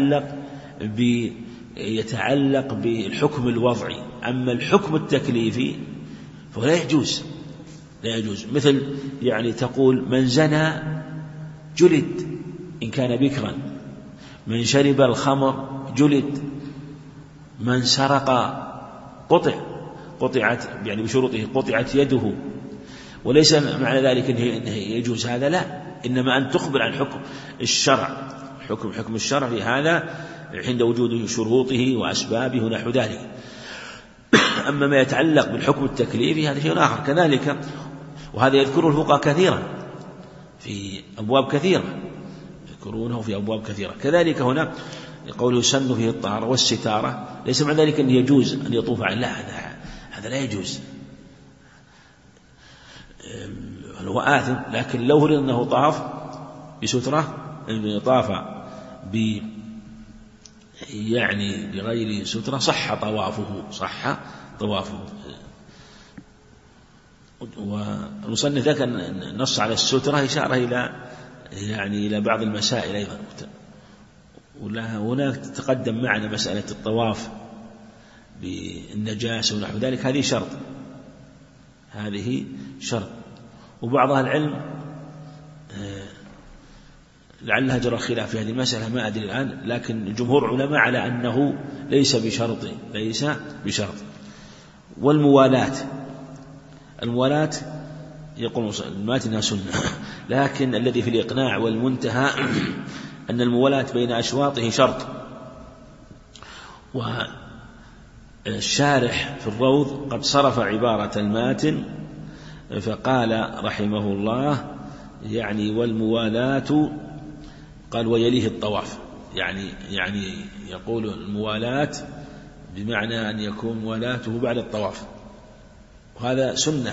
S1: يتعلق بالحكم الوضعي. أما الحكم التكليفي فلا يجوز، مثل يعني تقول من زنى جلد إن كان بكرا، من شرب الخمر جلد، من سرق قطعت يعني بشروطه قطعت يده. وليس معنى ذلك أنه يجوز هذا، لا، إنما أن تخبر عن حكم الشرع، حكم الشرع في هذا عند وجود شروطه وأسبابه ونحو ذلك. أما ما يتعلق بالحكم التكليفي هذا شيء آخر كذلك، وهذا يذكره الفقهاء كثيرا في أبواب كثيرة، يذكرونه في أبواب كثيرة. كذلك هنا قوله سن فيه الطهارة والستارة، ليس معنى ذلك أن يجوز أن يطوف على، لا، هذا لا يجوز، هو آثم. لكن لو فرض أنه طاف بسترة، أنه طاف يعني بغير سترة صح طوافه. والمصنف ذاك نص على السترة إشارة إلى بعض المسائل أيضا. وهناك تقدم معنا مسألة الطواف بالنجاسة ونحو ذلك، هذه شرط. وبعض أهل العلم لعلها جرى الخلاف في هذه المسألة، ما أدري الآن، لكن جمهور علماء على أنه ليس بشرط. والموالاة يقول المات إنها سنة، لكن الذي في الإقناع والمنتهى أن الموالاة بين أشواطه شرط. والشارح في الروض قد صرف عبارة الماتن فقال رحمه الله يعني والموالاة، قال ويليه الطواف، يعني يقول الموالاة بمعنى أن يكون موالاته بعد الطواف، وهذا سنة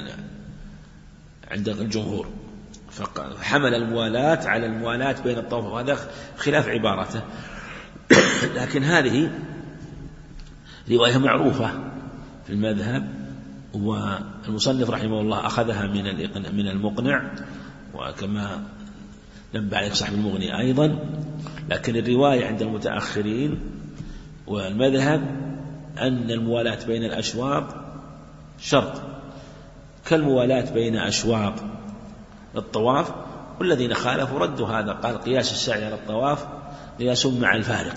S1: عند الجمهور، فحمل الموالاة على الموالاة بين الطواف، وهذا خلاف عبارته. لكن هذه رواية معروفة في المذهب، والمصنف رحمه الله أخذها من المقنع، وكما نبه عليه صاحب المغني أيضا. لكن الرواية عند المتأخرين والمذهب أن الموالاة بين الأشواط شرط، كالموالاة بين أشواط الطواف. والذين خالفوا ردوا هذا، قال قياس السعي على الطواف قياس مع الفارق.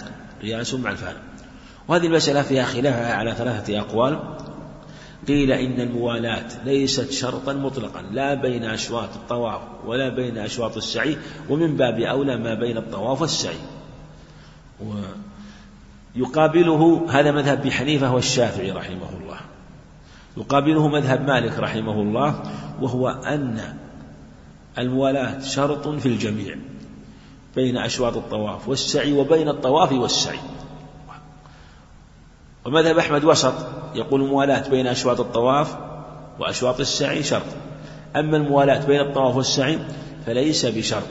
S1: وهذه المسألة فيها خلاف على 3 أقوال. قيل إن الموالاة ليست شرطا مطلقا، لا بين أشواط الطواف ولا بين أشواط السعي، ومن باب أولى ما بين الطواف والسعي. ويقابله هذا مذهب أبي حنيفة والشافعي رحمه الله، يقابله مذهب مالك رحمه الله، وهو أن الموالاة شرط في الجميع بين أشواط الطواف والسعي وبين الطواف والسعي. ومذهب أحمد وسط، يقول الموالاة بين أشواط الطواف وأشواط السعي شرط، أما الموالاة بين الطواف والسعي فليس بشرط.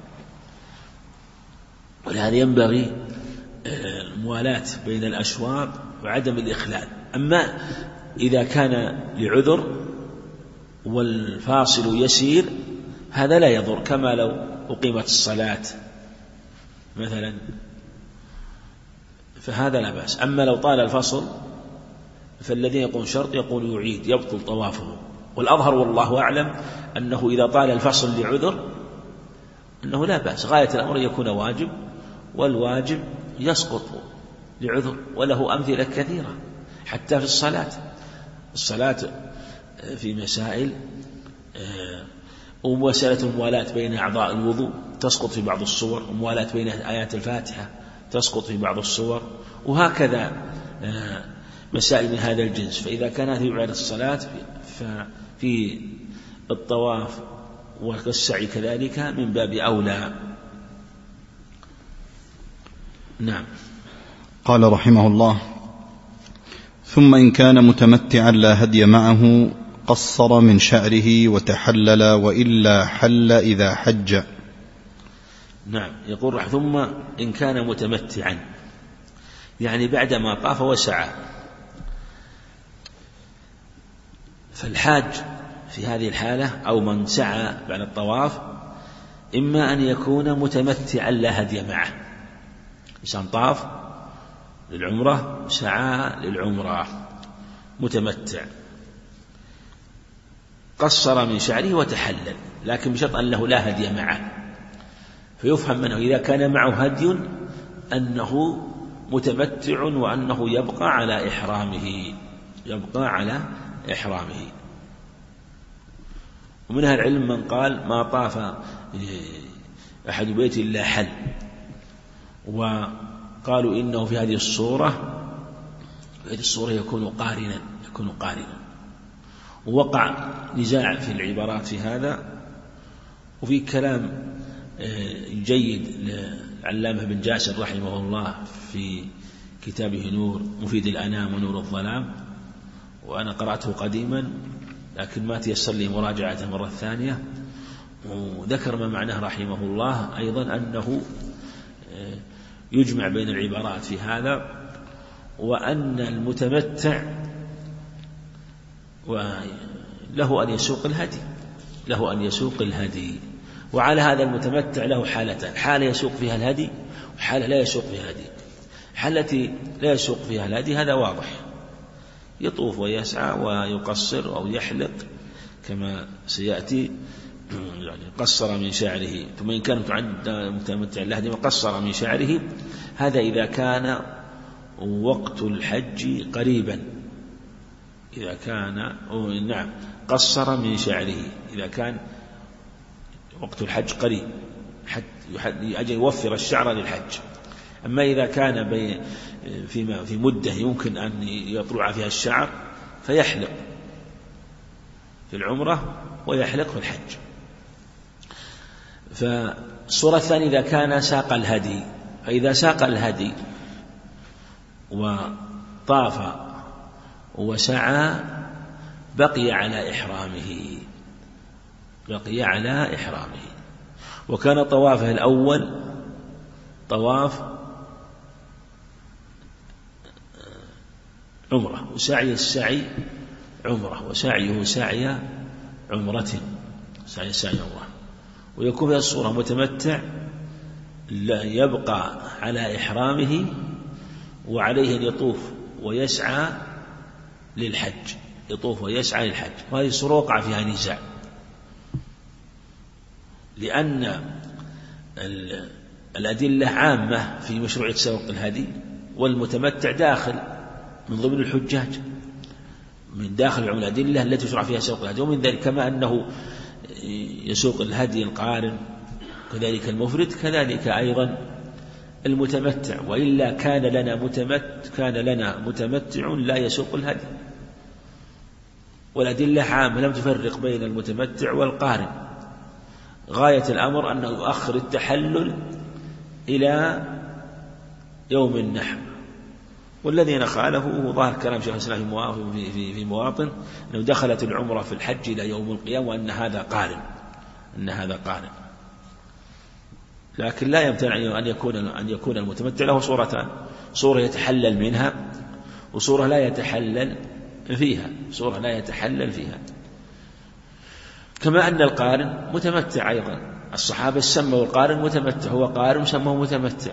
S1: ولهذا ينبغي الموالاة بين الأشواط وعدم الإخلال. أما إذا كان لعذر والفاصل يسير هذا لا يضر، كما لو أقيمت الصلاة مثلا فهذا لا بأس. أما لو طال الفصل فالذين يقول شرط يقول يعيد يبطل طوافه. والأظهر والله أعلم أنه إذا طال الفصل لعذر أنه لا بأس، غاية الأمر يكون واجب، والواجب يسقط لعذر، وله أمثلة كثيرة حتى في الصلاة في مسائل، ومسألة الموالاة بين أعضاء الوضوء تسقط في بعض الصور، وموالاة بين آيات الفاتحة تسقط في بعض الصور، وهكذا مسائل من هذا الجنس. فإذا كانت في بعد الصلاة ففي الطواف والسعي كذلك من باب أولى. نعم.
S2: قال رحمه الله: ثم إن كان متمتعا لا هدي معه قصر من شعره وتحلل، وإلا حل إذا حج.
S1: نعم. يقول ثم إن كان متمتعا، يعني بعدما طاف وسعى. فالحاج في هذه الحالة أو من سعى بعد الطواف إما أن يكون متمتعا لا هدي معه، إنسان طاف للعمرة سعى للعمرة متمتع، قصر من شعره وتحلل، لكن بشرط أن له لا هدي معه، فيفهم منه إذا كان معه هدي أنه متمتع وأنه يبقى على إحرامه. ومن أهل العلم من قال ما طاف أحد بيت إلا حل، وقالوا إنه في هذه الصورة يكون قارنا. ووقع نزاع في العبارات في هذا، وفي كلام جيد للعلامة بن جاسر رحمه الله في كتابه نور مفيد الأنام ونور الظلام، وأنا قرأته قديما لكن ما تيسر لي مراجعة مرة ثانية، وذكر ما معناه رحمه الله أيضا أنه يجمع بين العبارات في هذا، وأن المتمتع له أن يسوق الهدي، وعلى هذا المتمتع له حالتان: حالة يسوق فيها الهدي وحالة لا يسوق فيها الهدي. حالة لا يسوق فيها الهدي هذا واضح، يطوف ويسعى ويقصر أو يحلق كما سيأتي، يعني قصر من شعره. ثم إن كان متمتع الهدي وقصر من شعره، هذا إذا كان وقت الحج قريبا، إذا كان قصر من شعره إذا كان وقت الحج قريب حتى يوفر الشعر للحج. أما إذا كان في مدة يمكن أن يطلع فيها الشعر فيحلق في العمرة ويحلق في الحج. فالصورة الثانية إذا كان ساق الهدي، فإذا ساق الهدي وطاف وسعى بقي على إحرامه، وكان طوافه الأول طواف عمرة، وسعي السعي عمرة، وسعيه سعي عمرة، ويكون في الصورة متمتع لا يبقى على إحرامه، وعليه أن يطوف ويسعى للحج. وهذه الصورة وقع فيها نزاع، لأن الأدلة عامة في مشروعية سوق الهدي، والمتمتع داخل من ضمن الحجاج، من داخل الأدلة التي يشرع فيها سوق الهدي. ومن ذلك كما أنه يسوق الهدي القارن كذلك المفرد، كذلك أيضا المتمتع، وإلا كان لنا متمتع لا يسوق الهدي. والأدلة عامة لم تفرق بين المتمتع والقارن، غاية الأمر أنه يؤخر التحلل إلى يوم النحر. والذين خالفوا ظاهر كلام شيخ الإسلام في مواطن أنه دخلت العمرة في الحج إلى يوم القيامة، وأن هذا قارن. لكن لا يمتنع أن يكون المتمتع له صورتان: صورة يتحلل منها، وصورة لا يتحلل فيها. كما أن القارن متمتع أيضا، الصحابة سموا القارن متمتع، هو قارن سموه متمتع،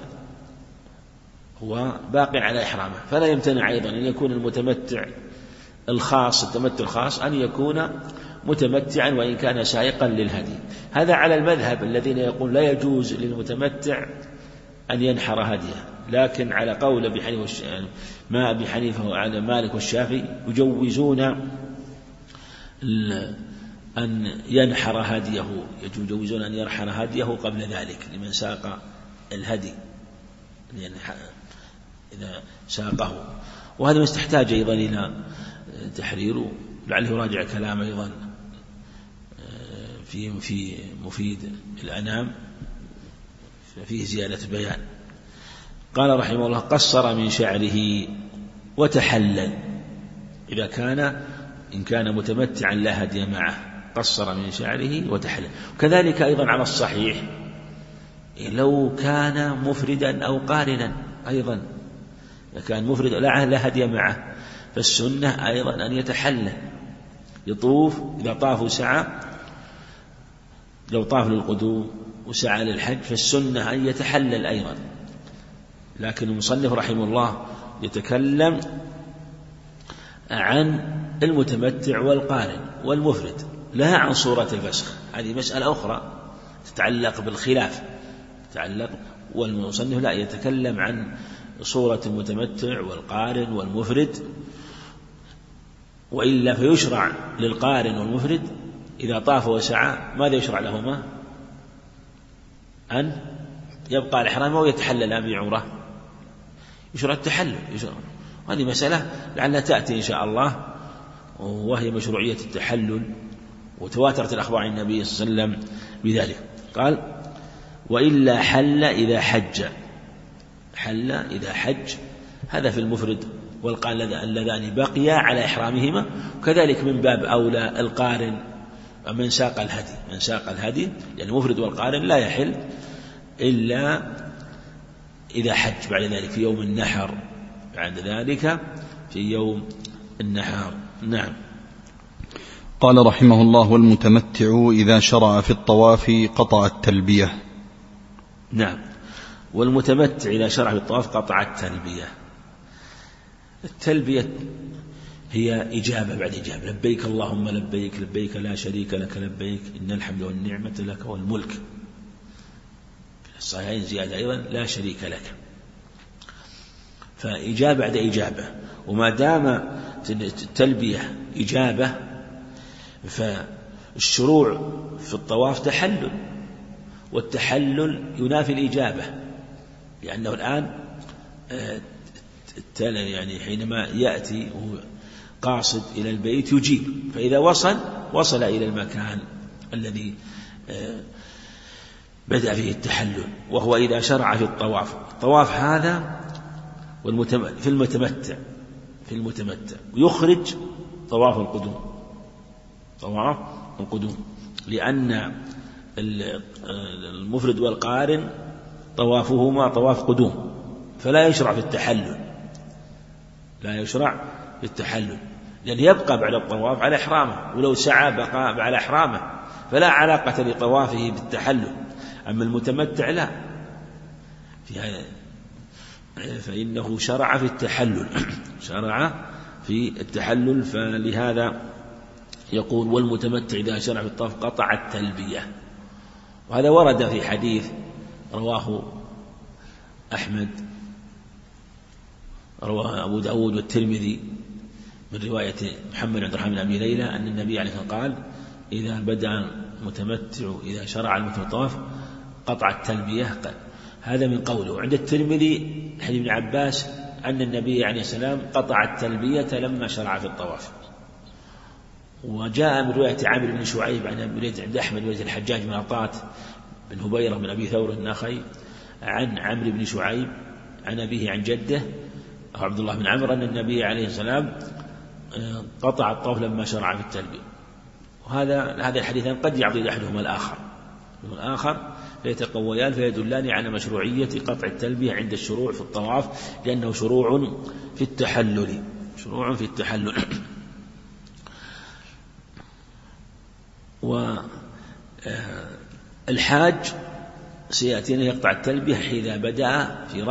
S1: هو باقي على إحرامه. فلا يمتنع أيضا أن يكون المتمتع التمتع الخاص أن يكون متمتعا وإن كان سائقا للهدي. هذا على المذهب الذين يقول لا يجوز للمتمتع أن ينحر هديه، لكن على قول أبي حنيفة وعلى مالك والشافعي يجوزون أن ينحر هديه قبل ذلك لمن ساق الهدي إذا ساقه. وهذا مستحتاج أيضا إلى تحرير، لعله يراجع كلام أيضا في مفيد الأنام فيه زيادة بيان. قال رحمه الله: قصر من شعره وتحلل إن كان متمتعا لا هدي معه، قصر من شعره وتحلل. وكذلك أيضا على الصحيح لو كان مفردا أو قارنا، أيضا إذا كان مفرد لا هدي معه فالسنة أيضا أن يتحلل، يطوف إذا طاف وسعى، لو طاف للقدوم وسعى للحج فالسنة أن يتحلل أيضا. لكن المصنف رحمه الله يتكلم عن المتمتع والقارن والمفرد، لا عن صورة الفسخ، هذه مسألة أخرى تتعلق بالخلاف، والمصنف لا يتكلم عن صورة المتمتع والقارن والمفرد. وإلا فيشرع للقارن والمفرد إذا طاف وسعى ماذا يشرع لهما؟ أن يبقى الإحرام ويتحلل بعمرة، يشرع التحلل. هذه مسألة لعلها تأتي إن شاء الله، وهي مشروعية التحلل، وتواترت الأخبار عن النبي صلى الله عليه وسلم بذلك. قال: وإلا حل إذا حج، حل إذا حج، هذا في المفرد والقارن اللذان بقيا على إحرامهما. وكذلك من باب أولى القارن من ساق الهدي، لأن المفرد والقارن لا يحل إلا إذا حج بعد ذلك في يوم النحر، بعد ذلك في يوم النحر. نعم.
S2: قال رحمه الله: والمتمتع إذا شرع في الطواف قطع التلبية.
S1: نعم، والمتمتع إذا شرع في الطواف قطع التلبية. التلبية هي إجابة بعد إجابة: لبيك اللهم لبيك، لبيك لا شريك لك لبيك، إن الحمد والنعمة لك والملك. في الصحيحين زيادة أيضا: لا شريك لك. فإجابة بعد إجابة، وما دام التلبية إجابة فالشروع في الطواف تحلل، والتحلل ينافي الإجابة، لأنه الآن يعني حينما يأتي قاصد إلى البيت يجيب، فإذا وصل إلى المكان الذي بدأ فيه التحلل، وهو إذا شرع في الطواف هذا في المتمتع يخرج طواف القدوم، لأن المفرد والقارن طوافهما طواف قدوم، فلا يشرع في التحلل، لأن يبقى بعد الطواف على إحرامه، ولو سعى بقى على إحرامه، فلا علاقة لطوافه بالتحلل. أما المتمتع لا، فإنه شرع في التحلل، فلهذا يقول: والمتمتع إذا شرع في الطواف قطع التلبية. وهذا ورد في حديث رواه أحمد، رواه أبو داود والترمذي من رواية محمد عبد الرحمن بن أبي ليلى أن النبي عليه الصلاة والسلام قال: إذا بدأ المتمتع إذا شرع المتمتع الطواف قطع التلبية. هذا من قوله. عند الترمذي حديث ابن عباس أن النبي عليه السلام قطع التلبية لما شرع في الطواف. وجاء من رواية عامر بن شعيب عند أحمد رواية الحجاج بن عطاة بن هبيرة من أبي ثور النخعي عن عمرو بن شعيب عن أبيه عن جده عبد الله بن عمرو أن النبي عليه السلام قطع الطواف لما شرع في التلبية. وهذا الحديثان قد يعضد أحدهما الآخر فيتقويان فيدلان على مشروعية قطع التلبية عند الشروع في الطواف، لأنه شروع في التحلل. والحاج سيأتي أن يقطع التلبية إذا بدأ في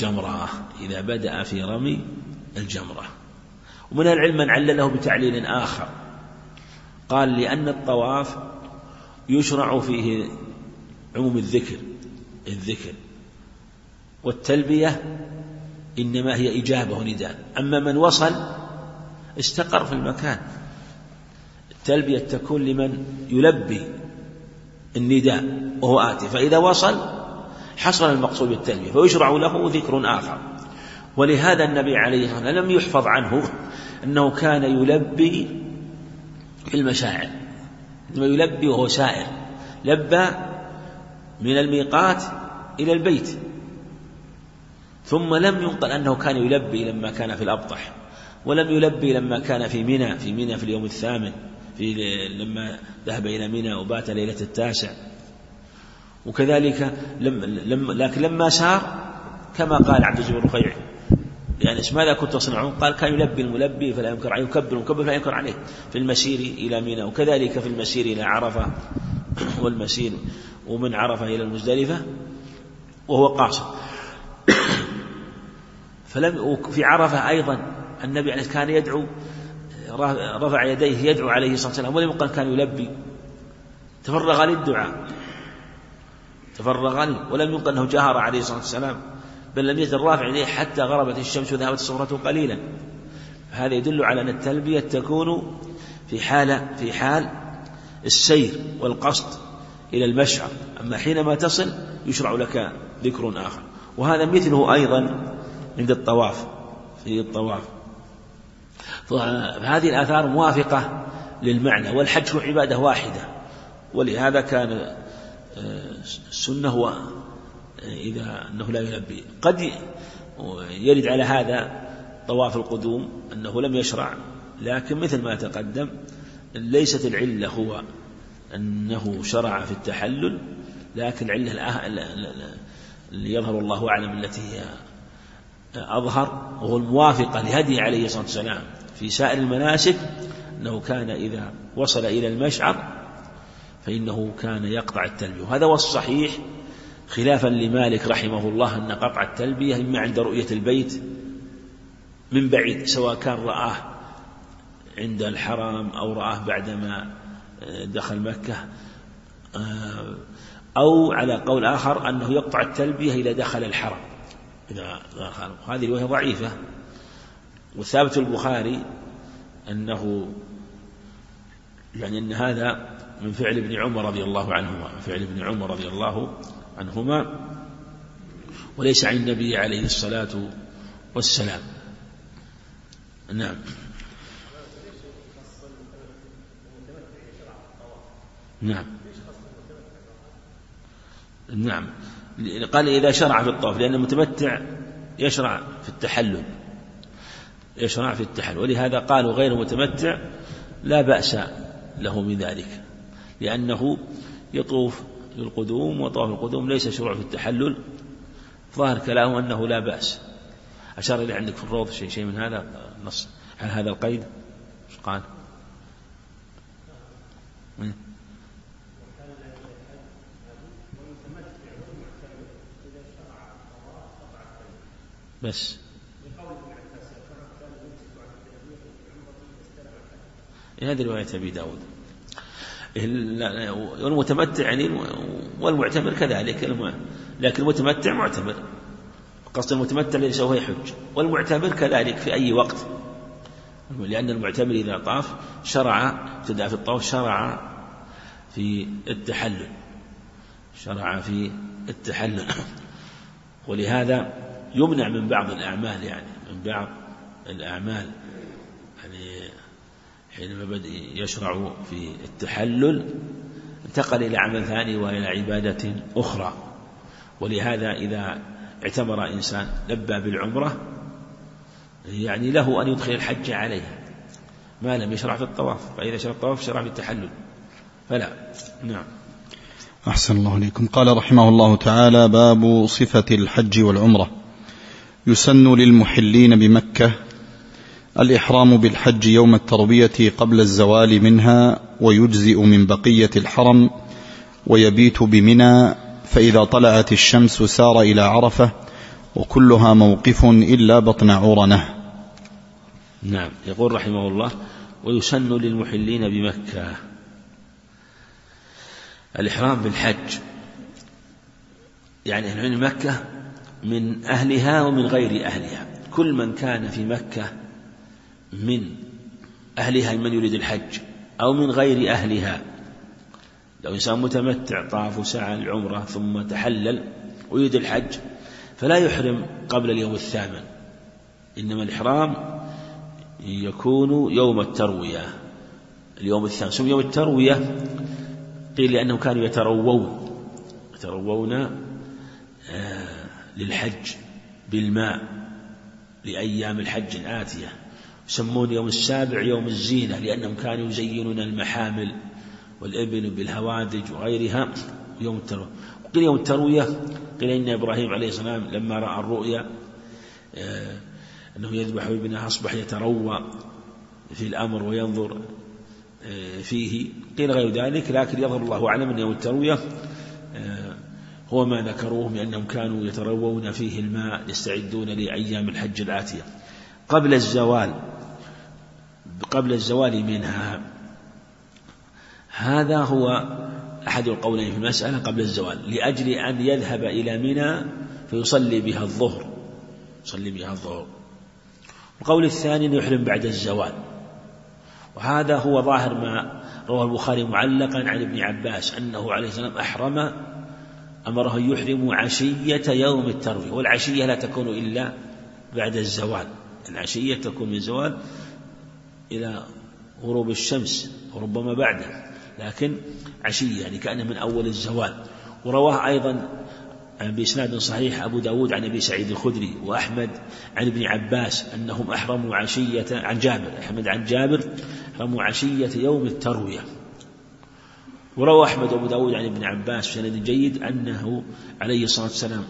S1: رمي الجمرة. ومن العلم من علله بتعليل آخر، قال: لأن الطواف يشرع فيه عموم الذكر، والتلبية إنما هي إجابة ونداء. أما من وصل استقر في المكان، التلبية تكون لمن يلبي النداء وهو آتي، فإذا وصل حصل المقصود بالتلبية فيشرع له ذكر آخر. ولهذا النبي عليه الصلاة والسلام لم يحفظ عنه أنه كان يلبي في المشاعر، إنما يلبي وهو سائر، لبى من الميقات إلى البيت، ثم لم ينقل أنه كان يلبي لما كان في الأبطح، ولم يلبي لما كان في منى في اليوم الثامن لما ذهب إلى منى وبات ليلة 9. وكذلك لكن لما سار كما قال عبد الجبار الرقيعي يعني ماذا كنت تصنعون؟ قال كان يلبي الملبي فلا ينكر عليه، يكبر المكبر فلا ينكر عليه في المسير إلى منى، وكذلك في المسير إلى عرفة، والمسير ومن عرفة إلى المزدلفة وهو قاصر. في عرفة أيضا النبي عليه كان يدعو، رفع يديه يدعو عليه الصلاة والسلام، ولم يقل كان يلبي، تفرغ للدعاء، ولم يقل أنه جهر عليه الصلاة والسلام، بل لم يزل رافع يديه حتى غربت الشمس وذهبت صورته قليلا. هذا يدل على أن التلبية تكون في حال السير والقصد إلى المشعر، أما حينما تصل يشرع لك ذكر آخر. وهذا مثله أيضا عند الطواف، في الطواف. فهذه الآثار موافقة للمعنى، والحج هو عبادة واحدة، ولهذا كان السنة هو إذا أنه لا يلبي. قد يرد على هذا طواف القدوم أنه لم يشرع، لكن مثل ما تقدم ليست العلة هو أنه شرع في التحلل، لكن العلة اللي يظهر الله أعلم التي هي أظهر، وهو الموافقة لهدي عليه الصلاة والسلام في سائر المناسك، أنه كان إذا وصل إلى المشعر فإنه كان يقطع التلبية. وهذا هو الصحيح، خلافا لمالك رحمه الله، أن قطع التلبية إما عند رؤية البيت من بعيد، سواء كان رآه عند الحرام أو رآه بعدما دخل مكة، أو على قول آخر أنه يقطع التلبية إذا دخل الحرم. هذه الرواية ضعيفة، وثابت البخاري أنه يعني أن هذا من فعل ابن عمر رضي الله عنهما، وليس عن النبي عليه الصلاة والسلام. نعم. قال إذا شرع في الطواف، لأن المتمتع يشرع في التحلل، ولهذا قالوا غير متمتع لا بأس له بذلك، لأنه يطوف للقدوم، وطواف القدوم ليس شروع في التحلل. ظاهر كلامه أنه لا بأس. أشار إليه عندك في الروض شيء من هذا النص، هذا القيد ايش قال؟ بس هذه رواية أبي داود. والمتمتع يعني والمعتمر كذلك، لكن المتمتع معتمر، قصد المتمتع ليس هو يحج، والمعتمر كذلك في أي وقت، لأن المعتمر إذا طاف شرع ابتدأ في الطواف، شرع في التحلل، ولهذا يمنع من بعض الأعمال، يعني حينما بدأ يشرع في التحلل انتقل إلى عمل ثاني وإلى عبادة أخرى. ولهذا إذا اعتمر إنسان لبى بالعمرة، يعني له أن يدخل الحج عليه ما لم يشرع في الطواف، فإذا شرع الطواف شرع في التحلل فلا. نعم.
S2: أحسن الله إليكم. قال رحمه الله تعالى: باب صفة الحج والعمرة. يسن للمحلين بمكة الإحرام بالحج يوم التربية قبل الزوال منها، ويجزئ من بقية الحرم، ويبيت بمنى، فإذا طلعت الشمس سار إلى عرفة، وكلها موقف إلا بطن عرنة.
S1: نعم. يقول رحمه الله: ويسن للمحلين بمكة الإحرام بالحج، يعني أهل مكة من أهلها ومن غير أهلها، كل من كان في مكة من أهلها من يريد الحج أو من غير أهلها. لو إنسان متمتع طاف وسعى العمرة ثم تحلل ويريد الحج فلا يحرم قبل اليوم الثامن، إنما الإحرام يكون يوم التروية، اليوم الثاني سمي يوم التروية قيل لأنهم كانوا يتروون للحج بالماء لأيام الحج الآتية. يسمون يوم السابع يوم الزينة لأنهم كانوا يزينون المحامل والإبل بالهوادج وغيرها يوم التروية. وقيل يوم التروية قيل إن إبراهيم عليه السلام لما رأى الرؤيا أنه يذبح ابنه أصبح يتروى في الأمر وينظر فيه. قيل غير ذلك، لكن يظهر الله أعلم أن يوم التروية هو ما ذكروه بأنهم كانوا يتروون فيه الماء يستعدون لأيام الحج الآتية قبل الزوال منها. هذا هو أحد القولين في المسألة قبل الزوال، لأجل أن يذهب إلى منى فيصلي بها الظهر. القول الثاني أن يحرم بعد الزوال، وهذا هو ظاهر ما رواه البخاري معلقا عن ابن عباس أنه عليه السلام أمره أن يحرم عشية يوم التروية، والعشية لا تكون إلا بعد الزوال. العشية تكون من الزوال إلى غروب الشمس وربما بعده، لكن عشية يعني كأنه من أول الزوال. ورواه أيضا بإسناد صحيح أبو داود عن أبي سعيد الخدري وأحمد عن ابن عباس أنهم أحرموا عشية عن جابر أحرموا عشية يوم التروية. وروى أحمد وأبو داود عن ابن عباس بسند جيد أنه عليه الصلاة والسلام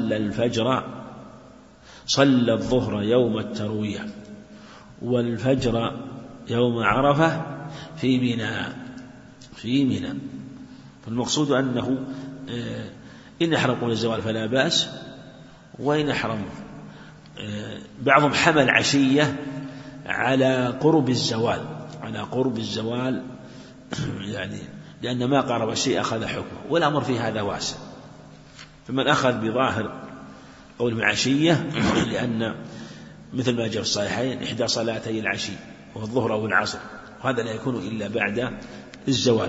S1: صلى الظهر يوم التروية والفجر يوم عرفة في منى. فالمقصود أنه إن أحرم قبل الزوال فلا بأس، وإن أحرم بعضهم حمل عشية على قرب الزوال يعني لأن ما قارب الشيء أخذ حكمه، والأمر في هذا واسع. فمن أخذ بظاهر قول العشية لأن مثل ما جاء في الصحيحين إحدى صلاتي العشي والظهر أو العصر، وهذا لا يكون إلا بعد الزوال.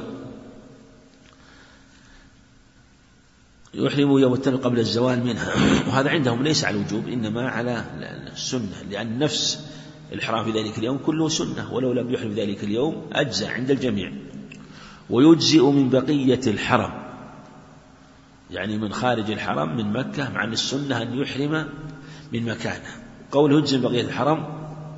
S1: يحرم يوم التروية قبل الزوال منها، وهذا عندهم ليس على الوجوب إنما على السنة، لأن نفس الإحرام في ذلك اليوم كله سنة، ولو لم يحرم ذلك اليوم أجزى عند الجميع. ويجزئ من بقية الحرم يعني من خارج الحرم من مكة، مع أن السنة أن يحرم من مكانه. قوله يجزئ من بقية الحرم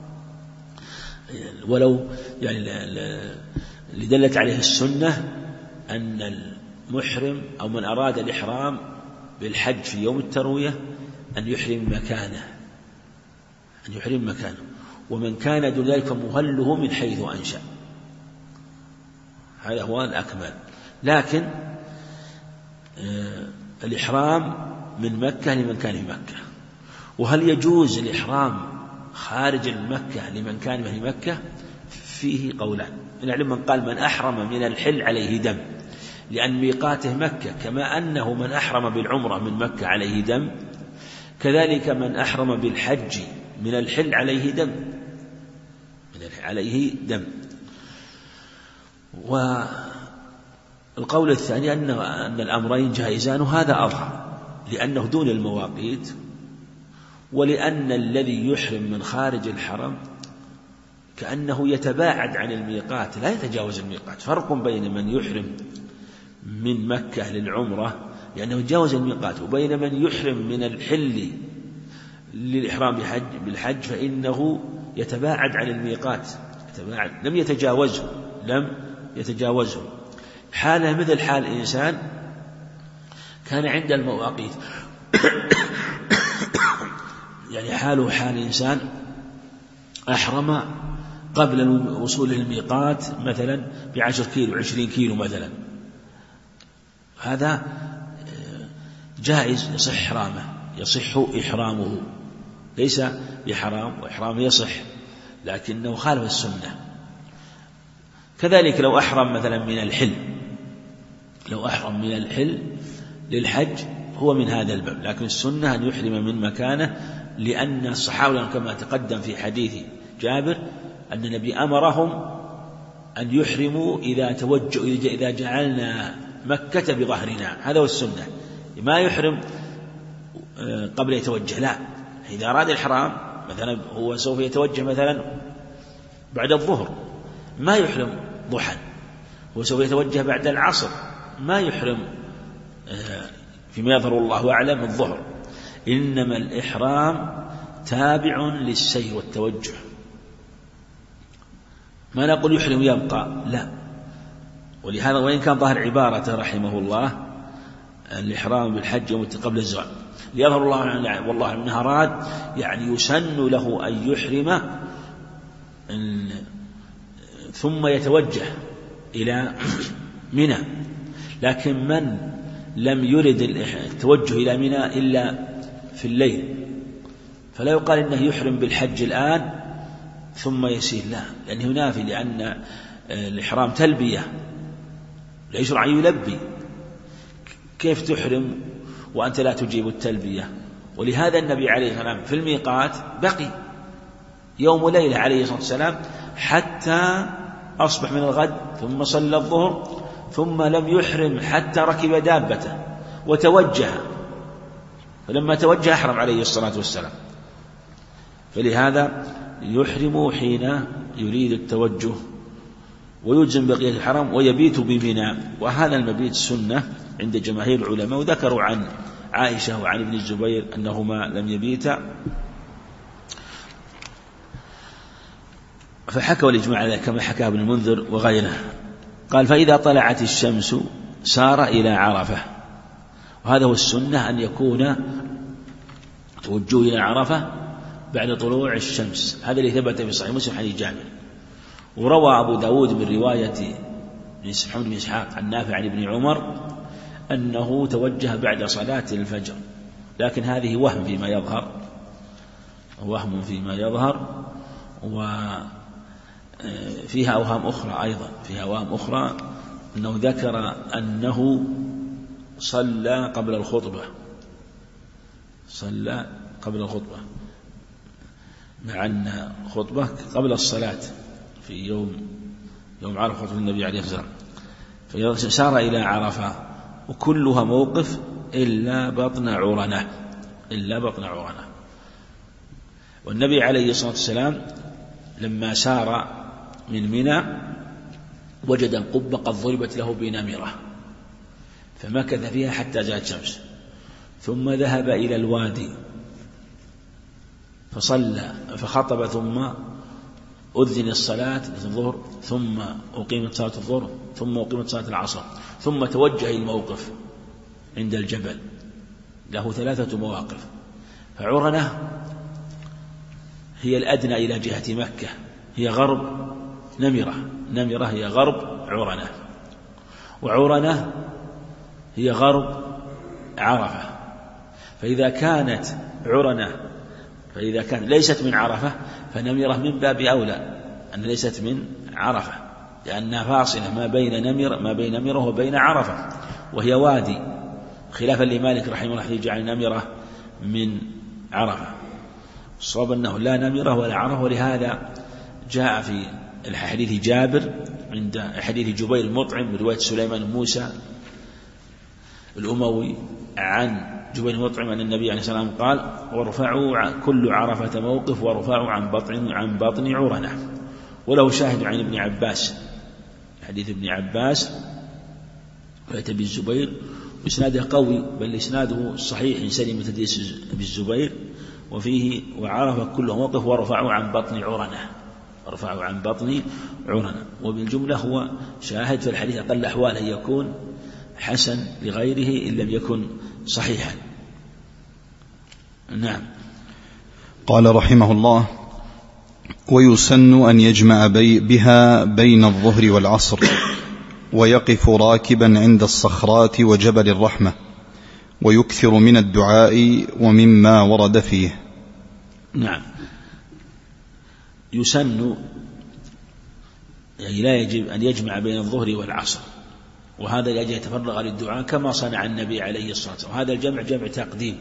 S1: ولو يعني لدلت عليه السنة أن المحرم أو من أراد الإحرام بالحج في يوم التروية أن يحرم مكانه، ومن كان دون ذلك فمهله من حيث أنشأ، هذا هو الأكمل. لكن الإحرام من مكة لمن كان في مكة. وهل يجوز الإحرام خارج مكة لمن كان في مكة؟ فيه قولان. من قال من أحرم من الحل عليه دم، لأن ميقاته مكة، كما أنه من أحرم بالعمرة من مكة عليه دم، كذلك من أحرم بالحج من الحل عليه دم. والقول الثاني أن الأمرين جائزان، وهذا أظهر لأنه دون المواقيت، ولأن الذي يحرم من خارج الحرم كأنه يتباعد عن الميقات لا يتجاوز الميقات. فرق بين من يحرم من مكة للعمرة لأنه جاوز الميقات، وبين من يحرم من الحل للإحرام بالحج فإنه يتباعد عن الميقات، لم يتجاوزه. حاله مثل حال إنسان كان عند المواقيت يعني حاله حال إنسان أحرم قبل الوصول للميقات مثلا ب10 كيلو 20 كيلو مثلا، هذا جائز يصح إحرامه، ليس بحرام، وإحرامه يصح لكنه خالف السنة. كذلك لو أحرم مثلا من الحل للحج هو من هذا الباب، لكن السنة أن يحرم من مكانه، لأن الصحابة كما تقدم في حديث جابر أن النبي أمرهم أن يحرموا إذا جعلنا مكة بظهرنا، هذا هو السنة. ما يحرم قبل يتوجه، لا، إذا أراد الحرام مثلا هو سوف يتوجه مثلا بعد الظهر، ما يحرم ضحى، وسوف يتوجه بعد العصر، ما يحرم فيما يظهر الله أعلم الظهر، إنما الإحرام تابع للسير والتوجه. ما نقول يحرم يبقى، لا. ولهذا وإن كان ظاهر عبارته رحمه الله الإحرام بالحج يوم قبل الزوال، ليظهر الله والله أنها أراد يعني يسن له أن يحرم ثم يتوجه إلى منى. لكن من لم يرد التوجه إلى منى إلا في الليل فلا يقال إنه يحرم بالحج الآن ثم يسير، لا، لأنه ينافي، لأن الإحرام تلبية لا يشرع أن يلبي، كيف تحرم وأنت لا تجيب التلبية؟ ولهذا النبي عليه الصلاة والسلام في الميقات بقي يوم وليلة عليه الصلاة والسلام حتى أصبح من الغد، ثم صلى الظهر، ثم لم يحرم حتى ركب دابته وتوجه، فلما توجه أحرم عليه الصلاة والسلام. فلهذا يحرم حين يريد التوجه ويجزم بقية الحرم ويبيت بمنى، وهذا المبيت سنة عند جماهير العلماء. وذكروا عن عائشة وعن ابن الزبير أنهما لم يبيتا، فحكوا الإجماع على كما حكى ابن المنذر وغيره. قال فإذا طلعت الشمس سار إلى عرفة، وهذا هو السنة أن يكون توجه إلى عرفة بعد طلوع الشمس، هذا اللي ثبت في صحيح مسلم حديث جابر. وروى أبو داود من رواية محمد بن إسحاق عن نافع عن ابن عمر أنه توجه بعد صلاة الفجر، لكن هذه وهم فيما يظهر، وهم فيما يظهر، وفيها أوهام أخرى أيضا، فيها أوهام أخرى أنه ذكر أنه صلى قبل الخطبة، صلى قبل الخطبة، مع أن خطبة قبل الصلاة في يوم عرفة خطبة النبي عليه الصلاة والسلام. فسار إلى عرفة وكلها موقف إلا بطن عرنة، إلا بطن عرنة. والنبي عليه الصلاة والسلام لما سار من منى وجد القبة قد ضربت له بنمرة فمكث فيها حتى زالت الشمس، ثم ذهب إلى الوادي فصلى فخطب، ثم أذن الصلاة الظهر، ثم أقيمت صلاة الظهر، ثم أقيمت صلاة العصر، ثم توجه الموقف عند الجبل، له 3 مواقف. فعرنة هي الأدنى إلى جهة مكة، هي غرب نمرة هي غرب عرنة، وعرنة هي غرب عرفة. فإذا كانت عرنة ليست من عرفة فنمرة من باب أولى أن ليست من عرفة، لأنها فاصلة ما بين نمرة وبين عرفة، وهي وادي، خلافا لمالك رحمه الله جعل نمرة من عرفة. الصواب أنه لا نمرة ولا عرفة. ولهذا جاء في الحديث جابر عند حديث جبير المطعم برواية سليمان موسى الأموي عن جبير المطعم أن النبي عليه الصلاة والسلام قال وارفعوا كل عرفة موقف وارفعوا عن بطن عرنة. وله شاهد عن ابن عباس، حديث ابن عباس ويأتي بالزبير وإسناده قوي، بل إسناده صحيح إن سلم تدليس بالزبير، وفيه وعرف كل موقف ورفعوا عن بطن عرنة. وبالجملة هو شاهد في الحديث أقل أحواله يكون حسن لغيره إن لم يكن صحيحا. نعم.
S2: قال رحمه الله ويسن أن يجمع بها بين الظهر والعصر ويقف راكبا عند الصخرات وجبل الرحمة ويكثر من الدعاء ومما ورد فيه.
S1: نعم. يسن يعني لا يجب أن يجمع بين الظهر والعصر، وهذا لأجل يتفرغ للدعاء كما صنع النبي عليه الصلاة والسلام. هذا الجمع جمع تقديم،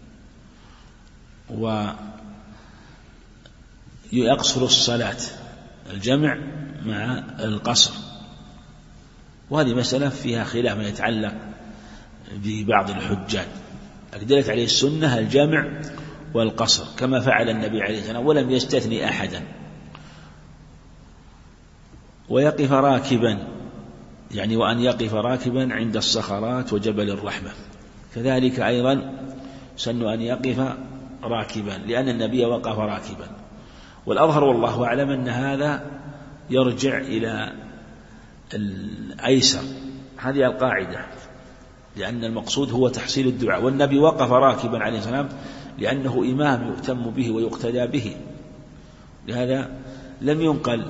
S1: ويقصر الصلاة الجمع مع القصر، وهذه مسألة فيها خلاف ما يتعلق ببعض الحجاج. أدلت عليه السنة الجمع والقصر كما فعل النبي عليه الصلاة والسلام ولم يستثني أحدا. ويقف راكبا، يعني وأن يقف راكبا عند الصخرات وجبل الرحمة. كذلك أيضا سن أن يقف راكبا لأن النبي وقف راكبا. والأظهر والله أعلم أن هذا يرجع إلى الأيسر، هذه القاعدة، لأن المقصود هو تحصيل الدعاء، والنبي وقف راكبا عليه السلام لأنه إمام يؤتم به ويقتدى به. لهذا لم ينقل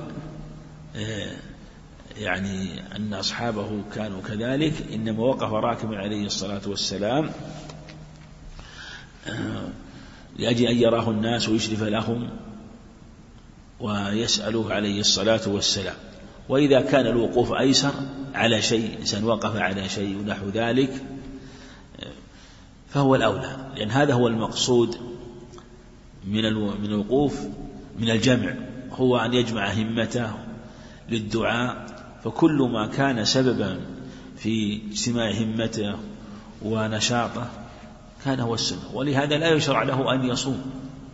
S1: يعني أن أصحابه كانوا كذلك، إنما وقف راكبا عليه الصلاة والسلام لأجل أن يراه الناس ويشرف لهم ويسألوه عليه الصلاة والسلام. وإذا كان الوقوف أيسر على شيء، إنسان وقف على شيء ونحو ذلك، فهو الأولى، لأن هذا هو المقصود من الوقوف من الجمع، هو أن يجمع همته للدعاء. فكل ما كان سببا في اجتماع همته ونشاطه كان هو السنة. ولهذا لا يشرع له أن يصوم،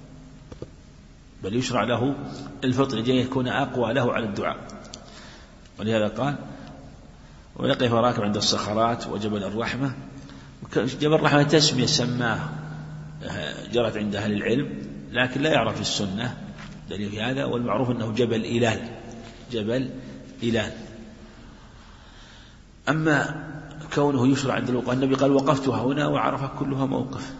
S1: بل يشرع له الفطر لكي يكون أقوى له على الدعاء. ولهذا قال ويقف راكب عند الصخرات وجبل الرحمة. جبل الرحمة تسمية سماه جرت عند أهل العلم، لكن لا يعرف السنة دليل في هذا، والمعروف أنه جبل إلال، جبل إلال. أما كونه يشرع عند الوقوف، النبي قال وقفتها هنا وعرفها كلها موقف،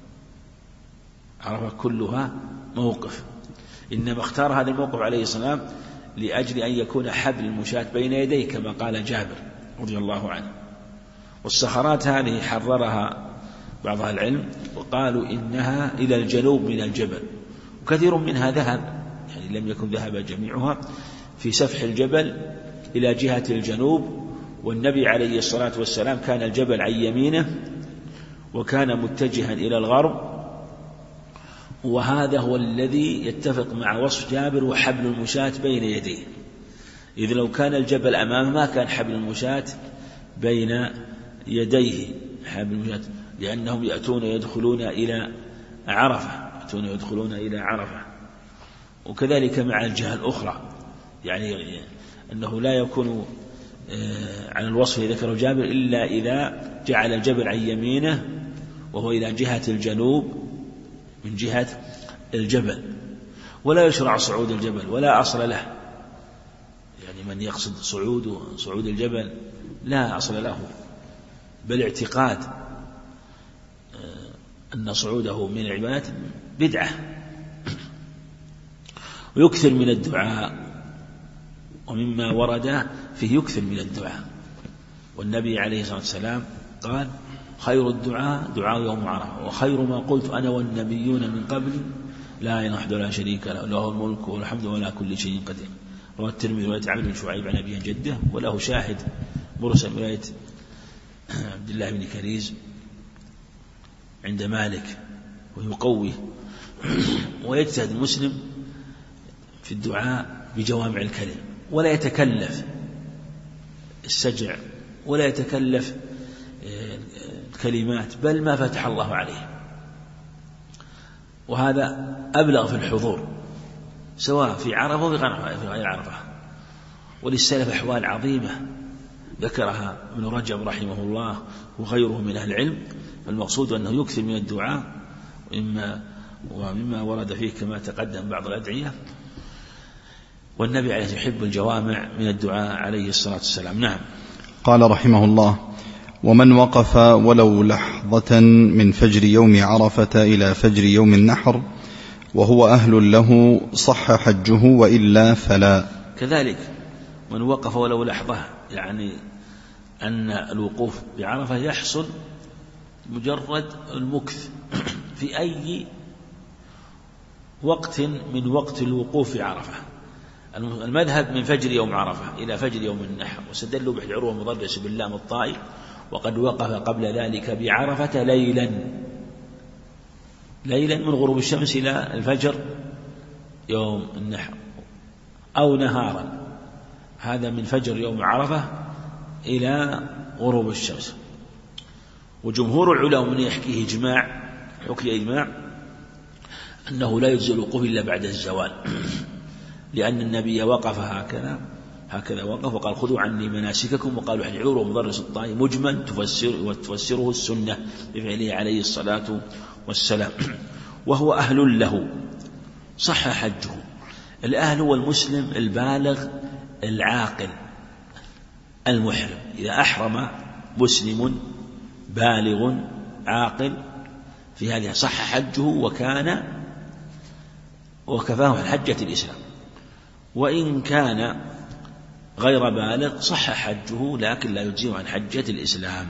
S1: عرفها كلها موقف، إنما اختار هذا الموقف عليه السلام لأجل أن يكون حبل المشاة بين يديه كما قال جابر رضي الله عنه. والصخرات هذه حررها بعض أهل العلم وقالوا إنها إلى الجنوب من الجبل، وكثير منها ذهب، يعني لم يكن ذهب جميعها، في سفح الجبل إلى جهة الجنوب. والنبي عليه الصلاة والسلام كان الجبل عن يمينه وكان متجها إلى الغرب، وهذا هو الذي يتفق مع وصف جابر وحبل المشاة بين يديه، إذ لو كان الجبل أمامه ما كان حبل المشاة بين يديه، حبل المشاة، لأنهم يدخلون إلى عرفة، وكذلك مع الجهة الأخرى، يعني أنه لا يكون على الوصف الذي ذكره جابر إلا إذا جعل الجبل عن يمينه وهو إلى جهة الجنوب من جهة الجبل. ولا يشرع صعود الجبل ولا أصل له، يعني من يقصد صعود الجبل لا أصل له، بل اعتقاد أن صعوده من العبادات بدعة. ويكثر من الدعاء، ومما ورد فيه يكثر من الدعاء. والنبي عليه الصلاة والسلام قال خير الدعاء دعاء يوم عرفة، وخير ما قلت أنا والنبيون من قبلي لا إله وحده لا شريك له له الملك والحمد ولا كل شيء قدير. رواه الترمذي رواية عبد بن شعيب عن أبيه جده، وله شاهد مرسل رواية عبد الله بن كريز عند مالك ويقوي. ويجتهد المسلم في الدعاء بجوامع الكلم، ولا يتكلف السجع ولا يتكلف الكلمات، بل ما فتح الله عليه. وهذا أبلغ في الحضور سواء في عرفة وفي غير عرفة. وللسلف أحوال عظيمة ذكرها ابن رجب رحمه الله وغيره من أهل العلم. فالمقصود أنه يكثر من الدعاء، ومما ورد فيه كما تقدم بعض الأدعية. والنبي عليه يحب الجوامع من الدعاء عليه الصلاة والسلام. نعم.
S2: قال رحمه الله: ومن وقف ولو لحظة من فجر يوم عرفة إلى فجر يوم النحر وهو أهل له صح حجه، وإلا فلا.
S1: كذلك من وقف ولو لحظة، يعني أن الوقوف بعرفة يحصل مجرد المكث في أي وقت من وقت الوقوف بعرفة. المذهب من فجر يوم عرفة إلى فجر يوم النحر، واستدلوا بحديث عروة مضرس باللام الطائي وقد وقف قبل ذلك بعرفة ليلا من غروب الشمس إلى الفجر يوم النحر، أو نهارا، هذا من فجر يوم عرفة إلى غروب الشمس. وجمهور العلماء من يحكيه إجماع أنه لا يجزي الوقوف إلا بعد الزوال، لأن النبي وقف هكذا هكذا وقف وقال خذوا عني مناسككم، وقالوا العور ومضرس الطائي مجمل وتفسره السنة بفعله عليه الصلاة والسلام. وهو أهل له صح حجه. الأهل هو المسلم البالغ العاقل المحرم. إذا أحرم مسلم بالغ عاقل في هذه صح حجه وكان وكفاه حجة الإسلام. وإن كان غير بالغ صح حجه لكن لا يجزئه عن حجة الإسلام.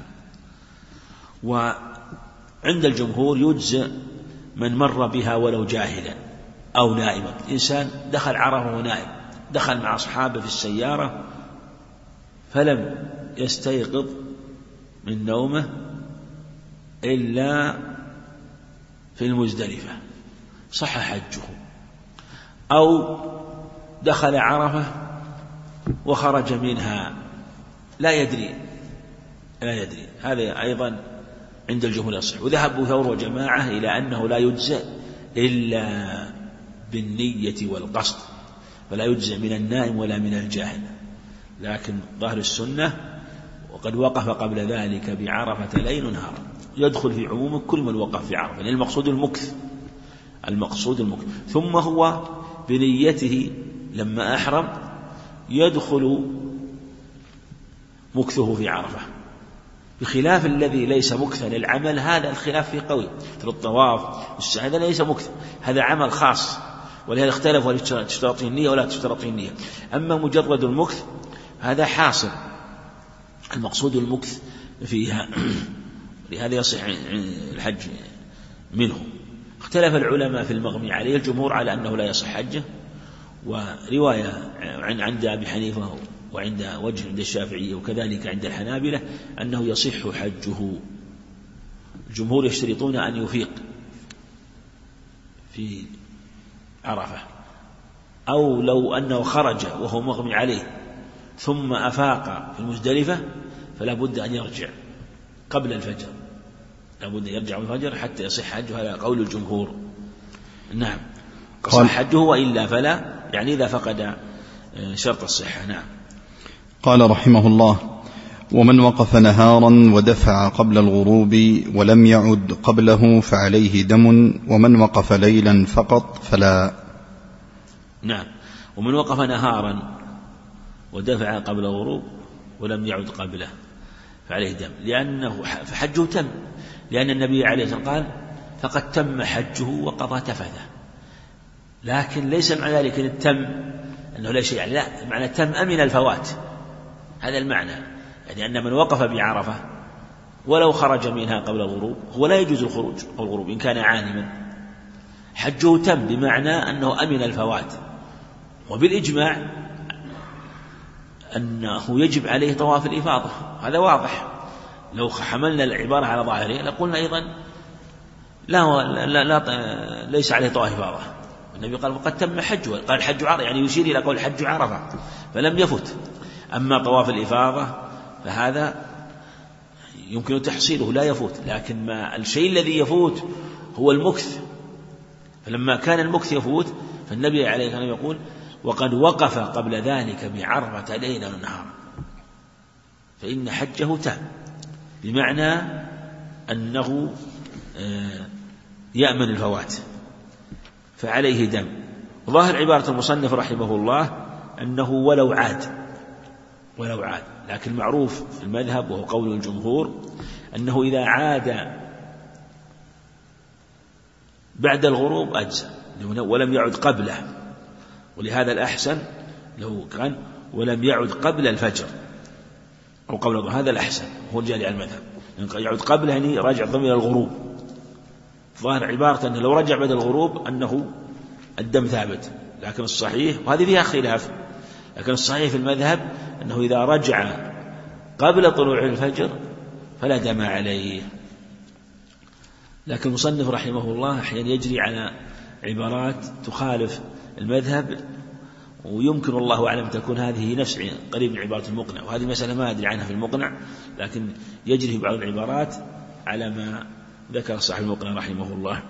S1: وعند الجمهور يجزئ من مر بها ولو جاهلا أو نائما. إنسان دخل عرفة ونائم، دخل مع أصحابه في السيارة فلم يستيقظ من نومه إلا في المزدلفة صح حجه. أو دخل عرفة وخرج منها لا يدري هذا أيضا عند الجمهور يصح. وذهب أبو ثور وجماعة إلى أنه لا يجزئ إلا بالنية والقصد، فلا يجزئ من النائم ولا من الجاهل. لكن ظاهر السنة وقد وقف قبل ذلك بعرفة ليل ونهار يدخل في عموم كل من وقف في عرفة، يعني المقصود المكث. ثم هو بنيته لما أحرم يدخل مكثه في عرفة، بخلاف الذي ليس مكثا للعمل. هذا الخلاف في قوي مثل الطواف هذا ليس مكث، هذا عمل خاص، ولهذا اختلف ولا تشترط النية ولا تشترط النية. أما مجرد المكث هذا حاصل، المقصود المكث فيها، لهذا يصح الحج منه. اختلف العلماء في المغمي عليه، الجمهور على أنه لا يصح حجه، ورواية عند أبي حنيفة وعند وجه عند الشافعية وكذلك عند الحنابلة أنه يصح حجه. الجمهور يشترطون أن يفيق في عرفة، أو لو أنه خرج وهو مغمي عليه ثم أفاق في المزدلفة فلا بد أن يرجع قبل الفجر، لا بد أن يرجع من الفجر حتى يصح حجه، هذا قول الجمهور. نعم صح حجه، وإلا فلا، يعني إذا فقد شرط الصحة. نعم.
S2: قال رحمه الله: ومن وقف نهارا ودفع قبل الغروب ولم يعد قبله فعليه دم، ومن وقف ليلا فقط فلا.
S1: نعم. ومن وقف نهارا ودفع قبل الغروب ولم يعد قبله فعليه دم، لأنه فحجه تم، لأن النبي عليه الصلاة والسلام قال فقد تم حجه وقضى تفثه. لكن ليس معنى ذلك التم أنه لا شيء يعني، لا، معنى تم أمن الفوات، هذا المعنى، يعني أن من وقف بعرفة ولو خرج منها قبل الغروب هو لا يجوز الخروج أو الغروب إن كان عالما، حجه تم بمعنى أنه أمن الفوات. وبالإجماع أنه يجب عليه طواف الإفاضة، هذا واضح. لو حملنا العبارة على ظاهره لقلنا أيضا لا ليس عليه طواف إفاضة. النبي قال وقد تم حجه، قال حج عرفة، يعني يشير إلى قول حج عرفة فلم يفت. أما طواف الإفاضة فهذا يمكن تحصيله لا يفوت، لكن ما الشيء الذي يفوت هو المكث. فلما كان المكث يفوت فالنبي عليه الصلاة والسلام يقول وقد وقف قبل ذلك بعرفة ليلا ونهارا فإن حجه تام، بمعنى أنه يأمن الفوات فعليه دم. ظاهر عبارة المصنف رحمه الله أنه ولو عاد، لكن معروف في المذهب وهو قول الجمهور أنه إذا عاد بعد الغروب أجزأ ولم يعد قبله. ولهذا الأحسن لو كان ولم يعد قبل الفجر أو قبل الظهر، هذا الأحسن، هو الجاري على المذهب. يعد قبله يعني راجع ضمن الغروب. ظاهر عبارة أنه لو رجع بعد الغروب أنه الدم ثابت، لكن الصحيح، وهذه فيها خلاف، لكن الصحيح في المذهب أنه إذا رجع قبل طلوع الفجر فلا دم عليه. لكن المصنف رحمه الله أحيانا يجري على عبارات تخالف المذهب، ويمكن الله أعلم تكون هذه نفس قريب من عبارة المقنع، وهذه مسألة ما أدري عنها في المقنع، لكن يجري بعض العبارات على ما ذكر صاحب المقنع رحمه الله.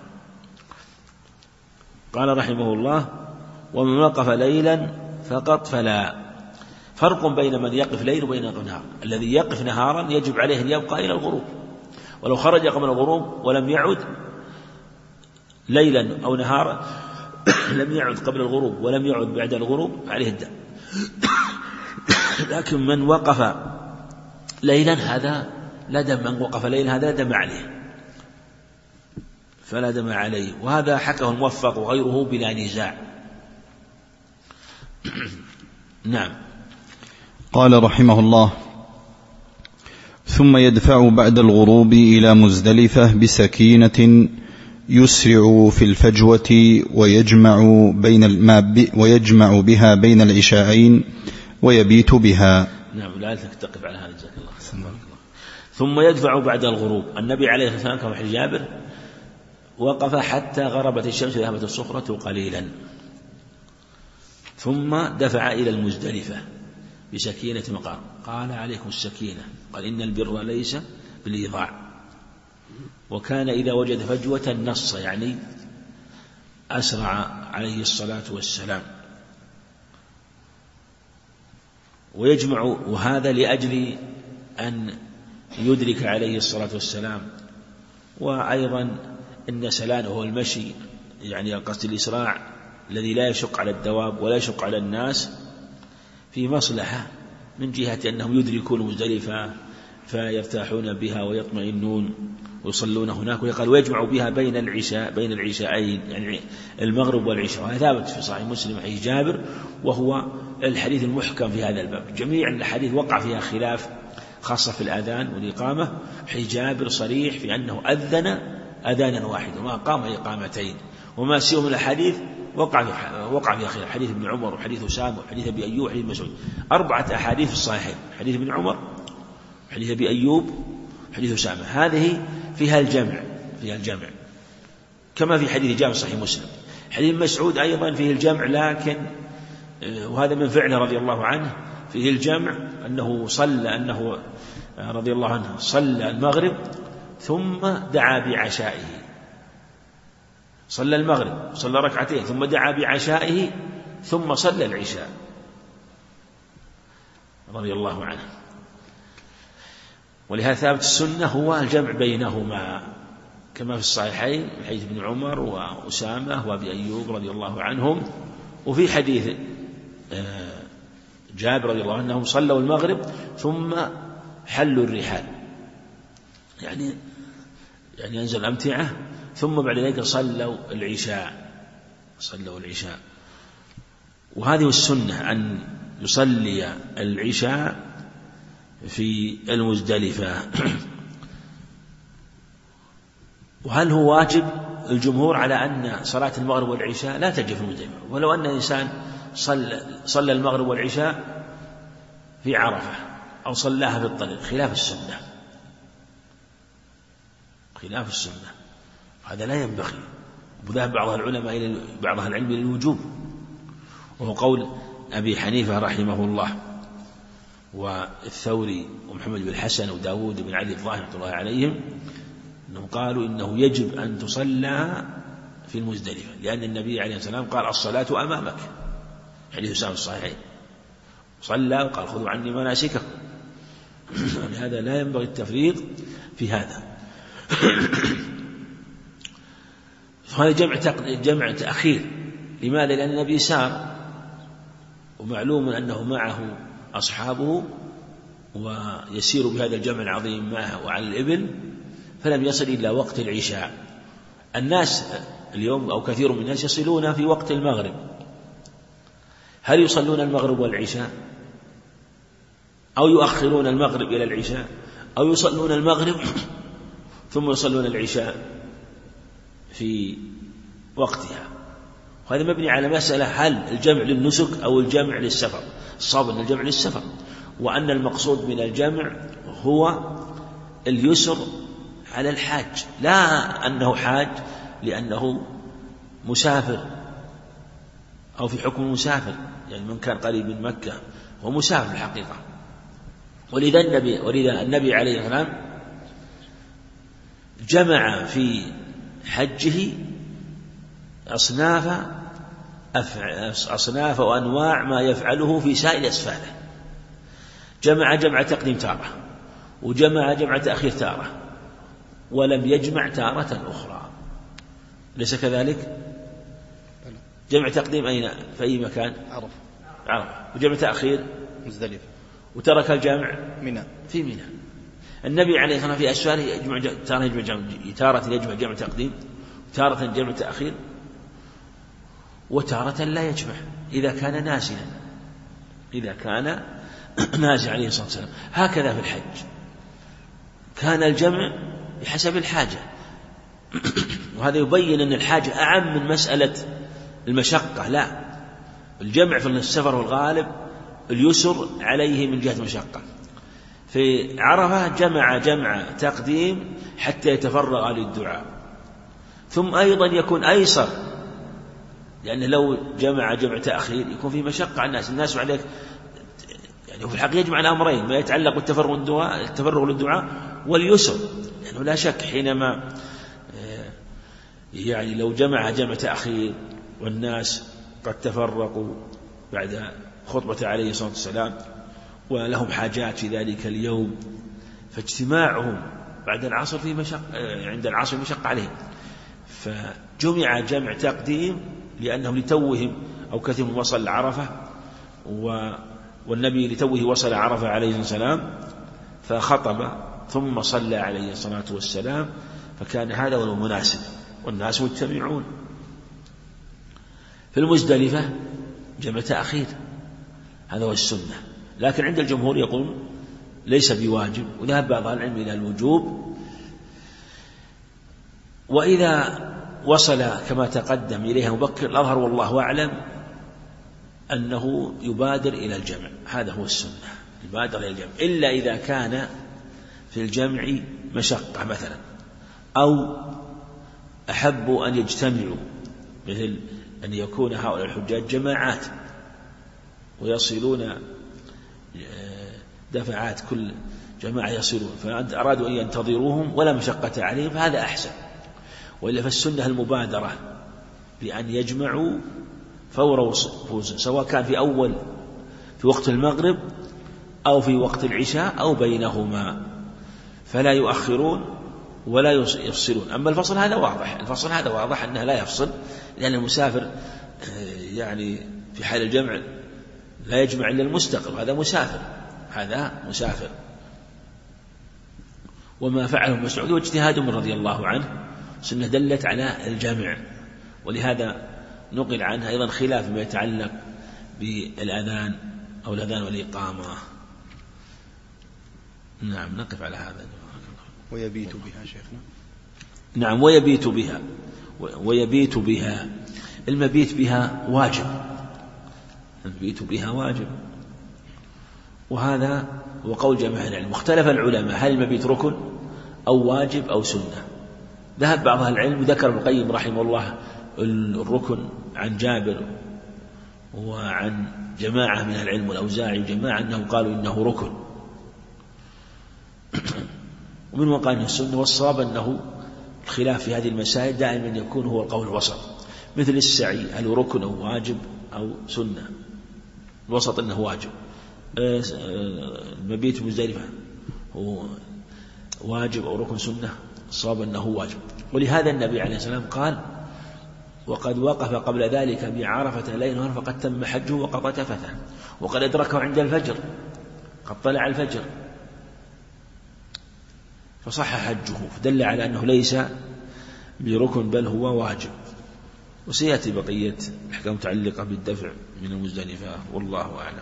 S1: قال رحمه الله ومن وقف ليلا فقط فلا. فرق بين من يقف ليل وبين يقف نهار. الذي يقف نهارا يجب عليه أن يبقى إلى الغروب، ولو خرج قبل الغروب ولم يعد ليلا أو نهارا لم يعد قبل الغروب ولم يعد بعد الغروب عليه الدم. لكن من وقف ليلا هذا لا دم، من وقف ليلا هذا لا دم عليه، فلا دم عليه. وهذا حكاه الموفق وغيره بلا نزاع. نعم.
S2: قال رحمه الله: ثم يدفع بعد الغروب إلى مزدلفة بسكينة يسرع في الفجوة ويجمع بها بين العشاءين ويبيت بها.
S1: نعم، لا تقف على هذا، جزاك الله. ثم يدفع بعد الغروب. النبي عليه الصلاة والسلام كما في جابر وقف حتى غربت الشمس وذهبت الصخرة قليلا، ثم دفع إلى المزدلفة بسكينة مقام. قال: عليكم السكينة. قال: إن البر ليس بالإيضاع. وكان إذا وجد فجوة نص، يعني أسرع عليه الصلاة والسلام. ويجمع، وهذا لأجل أن يدرك عليه الصلاة والسلام. وأيضا إن سلانه هو المشي، يعني قصد الإسراع الذي لا يشق على الدواب ولا يشق على الناس، في مصلحة من جهة أنهم يدركون مزدلفة فيرتاحون بها ويطمئنون ويصلون هناك. ويقال: ويجمع بها بين العشاءين، يعني المغرب والعشاء. وهذا ثابت في صحيح مسلم حديث جابر، وهو الحديث المحكم في هذا الباب. جميع الحديث وقع فيها خلاف، خاصة في الأذان والإقامة. حديث جابر صريح في أنه أذن أذانا واحدا وما قام إقامتين، وما سوى من الحديث وقع فيها خلاف. حديث ابن عمر وحديث أسامة وحديث أبي أيوب وحديث مسعود، 4 أحاديث في الصحيحين: حديث ابن عمر، حديث أبي أيوب، حديث أسامة. هذه فيها الجمع كما في حديث جابر صحيح مسلم. حديث مسعود أيضا فيه الجمع، لكن وهذا من فعله رضي الله عنه، فيه الجمع أنه رضي الله عنه صلى المغرب ثم دعا بعشائه. صلى المغرب، صلى ركعتين، ثم دعا بعشائه، ثم صلى العشاء رضي الله عنه. ولهذا ثابت السنة هو الجمع بينهما كما في الصحيحين من حديث ابن عمر وأسامة وأبي أيوب رضي الله عنهم. وفي حديث جابر رضي الله عنه أنهم صلوا المغرب ثم حلوا الرحال، يعني ينزل الأمتعة، ثم بعد ذلك صلوا العشاء. وهذه السنة أن يصلي العشاء في المزدلفة. وهل هو واجب؟ الجمهور على أن صلاة المغرب والعشاء لا تجب في المزدلفة، ولو أن الإنسان صلى المغرب والعشاء في عرفة أو صلاها في الطريق، خلاف السنة. هذا لا ينبغي. وذهب بعض العلماء إلى بعض العلم إلى الوجوب، وهو قول أبي حنيفة رحمه الله والثوري ومحمد بن الحسن وداود بن علي الظاهر رحمه الله عليهم، أنهم قالوا إنه يجب أن تصلى في المزدلفة، لأن النبي عليه الصلاة والسلام قال: الصلاة أمامك، حديث أسامة الصحيحين. صلى وقال: خذوا عني مناسككم. لهذا لا ينبغي التفريط في هذا. فهذا جمع تأخير. لماذا؟ لأن النبي سار، ومعلوم أنه معه أصحابه ويسير بهذا الجمع العظيم معه وعلى الإبل، فلم يصل إلا وقت العشاء. الناس اليوم أو كثير من الناس يصلون في وقت المغرب. هل يصلون المغرب والعشاء، أو يؤخرون المغرب إلى العشاء، أو يصلون المغرب ثم يصلون العشاء في وقتها؟ وهذا مبني على مسألة: هل الجمع للنسك أو الجمع للسفر؟ الصواب أن الجمع للسفر، وأن المقصود من الجمع هو اليسر على الحاج، لا أنه حاج لأنه مسافر أو في حكم المسافر، يعني من كان قريب من مكة هو مسافر الحقيقة. ولذا النبي عليه الصلاة والسلام جمع في حجه أصناف وأنواع ما يفعله في سائر أسفاره. جمع تقديم تارة، وجمع تأخير تارة، ولم يجمع تارة أخرى، ليس كذلك؟ جمع تقديم أين؟ في أي مكان؟ عرفة. وجمع تأخير
S2: مزدلفة.
S1: وترك الجمع
S2: منى،
S1: في منى. النبي عليه الصلاة والسلام في أسفاره تارة يجمع جمع تقديم، تارة جمع تأخير، وتارة لا يجمع إذا كان ناسيا، عليه الصلاة والسلام. هكذا في الحج كان الجمع بحسب الحاجة، وهذا يبين أن الحاجة أعم من مسألة المشقة. لا، الجمع في السفر والغالب اليسر عليه من جهة المشقة. في عرفة جمع تقديم حتى يتفرغ للدعاء، ثم أيضا يكون أيسر، لأنه لو جمع تأخير يكون في مشقة على الناس عليك. يعني في الحقيقة يجمع الأمرين، ما يتعلق بالتفرغ للدعاء واليسر، لأنه يعني لا شك حينما يعني لو جمع تأخير والناس قد تفرقوا بعد خطبة عليه الصلاة والسلام ولهم حاجات في ذلك اليوم، فاجتماعهم بعد العصر في عند العصر مشقة عليهم، فجمع جمع تقديم لأنهم لتوهم أو كثير وصل عرفة، والنبي لتوه وصل عرفة عليه السلام فخطب ثم صلى عليه الصلاة والسلام، فكان هذا هو المناسب والناس مجتمعون. في المزدلفة جمع تأخير، هذا هو السنة، لكن عند الجمهور يقول ليس بواجب، وذهب بعض العلم إلى الوجوب. وإذا وصل كما تقدم إليها مبكر الأظهر والله أعلم أنه يبادر إلى الجمع، هذا هو السنة، يبادر إلى الجمع، إلا إذا كان في الجمع مشقة مثلا، أو أحبوا أن يجتمعوا، مثل أن يكون هؤلاء الحجاج جماعات ويصلون دفعات، كل جماعة يصلون، فأرادوا أن ينتظروهم ولا مشقة عليهم، فهذا أحسن. وإلا فالسنة المبادرة بأن يجمعوا فور وصول، سواء كان في وقت المغرب أو في وقت العشاء أو بينهما، فلا يؤخرون ولا يفصلون. أما الفصل هذا واضح أنه لا يفصل، لأن المسافر يعني في حال الجمع لا يجمع إلا المستقر، هذا مسافر. وما فعله ابن مسعود واجتهاد من رضي الله عنه، سنة دلت على الجمع، ولهذا نقل عنها أيضا خلاف ما يتعلق بالأذان أو الأذان والإقامة. نعم، نقف على هذا.
S2: ويبيت بها شيخنا.
S1: نعم، ويبيت بها. المبيت بها واجب، وهذا هو قول جماهير العلم. واختلف العلماء هل المبيت ركن أو واجب أو سنة. ذهب بعض أهل العلم، وذكر ابن القيم رحمه الله الركن عن جابر وعن جماعة من العلم والأوزاعي وجماعة أنهم قالوا إنه ركن، ومن قال إنه السنة. والصواب أنه الخلاف في هذه المسائل دائما يكون هو القول الوسط، مثل السعي هل ركن أو واجب أو سنة، الوسط أنه واجب. المبيت مزدلفة هو واجب أو ركن سنة، الصواب أنه واجب. ولهذا النبي عليه السلام قال وقد وقف قبل ذلك بعرفة ليلا فقد تم حجه وقضى تفثه، وقد أدركه عند الفجر، قد طلع الفجر فصح حجه، فدل على أنه ليس بركن بل هو واجب. وسيأتي بقية الأحكام متعلقة بالدفع من المزدلفة، والله أعلم.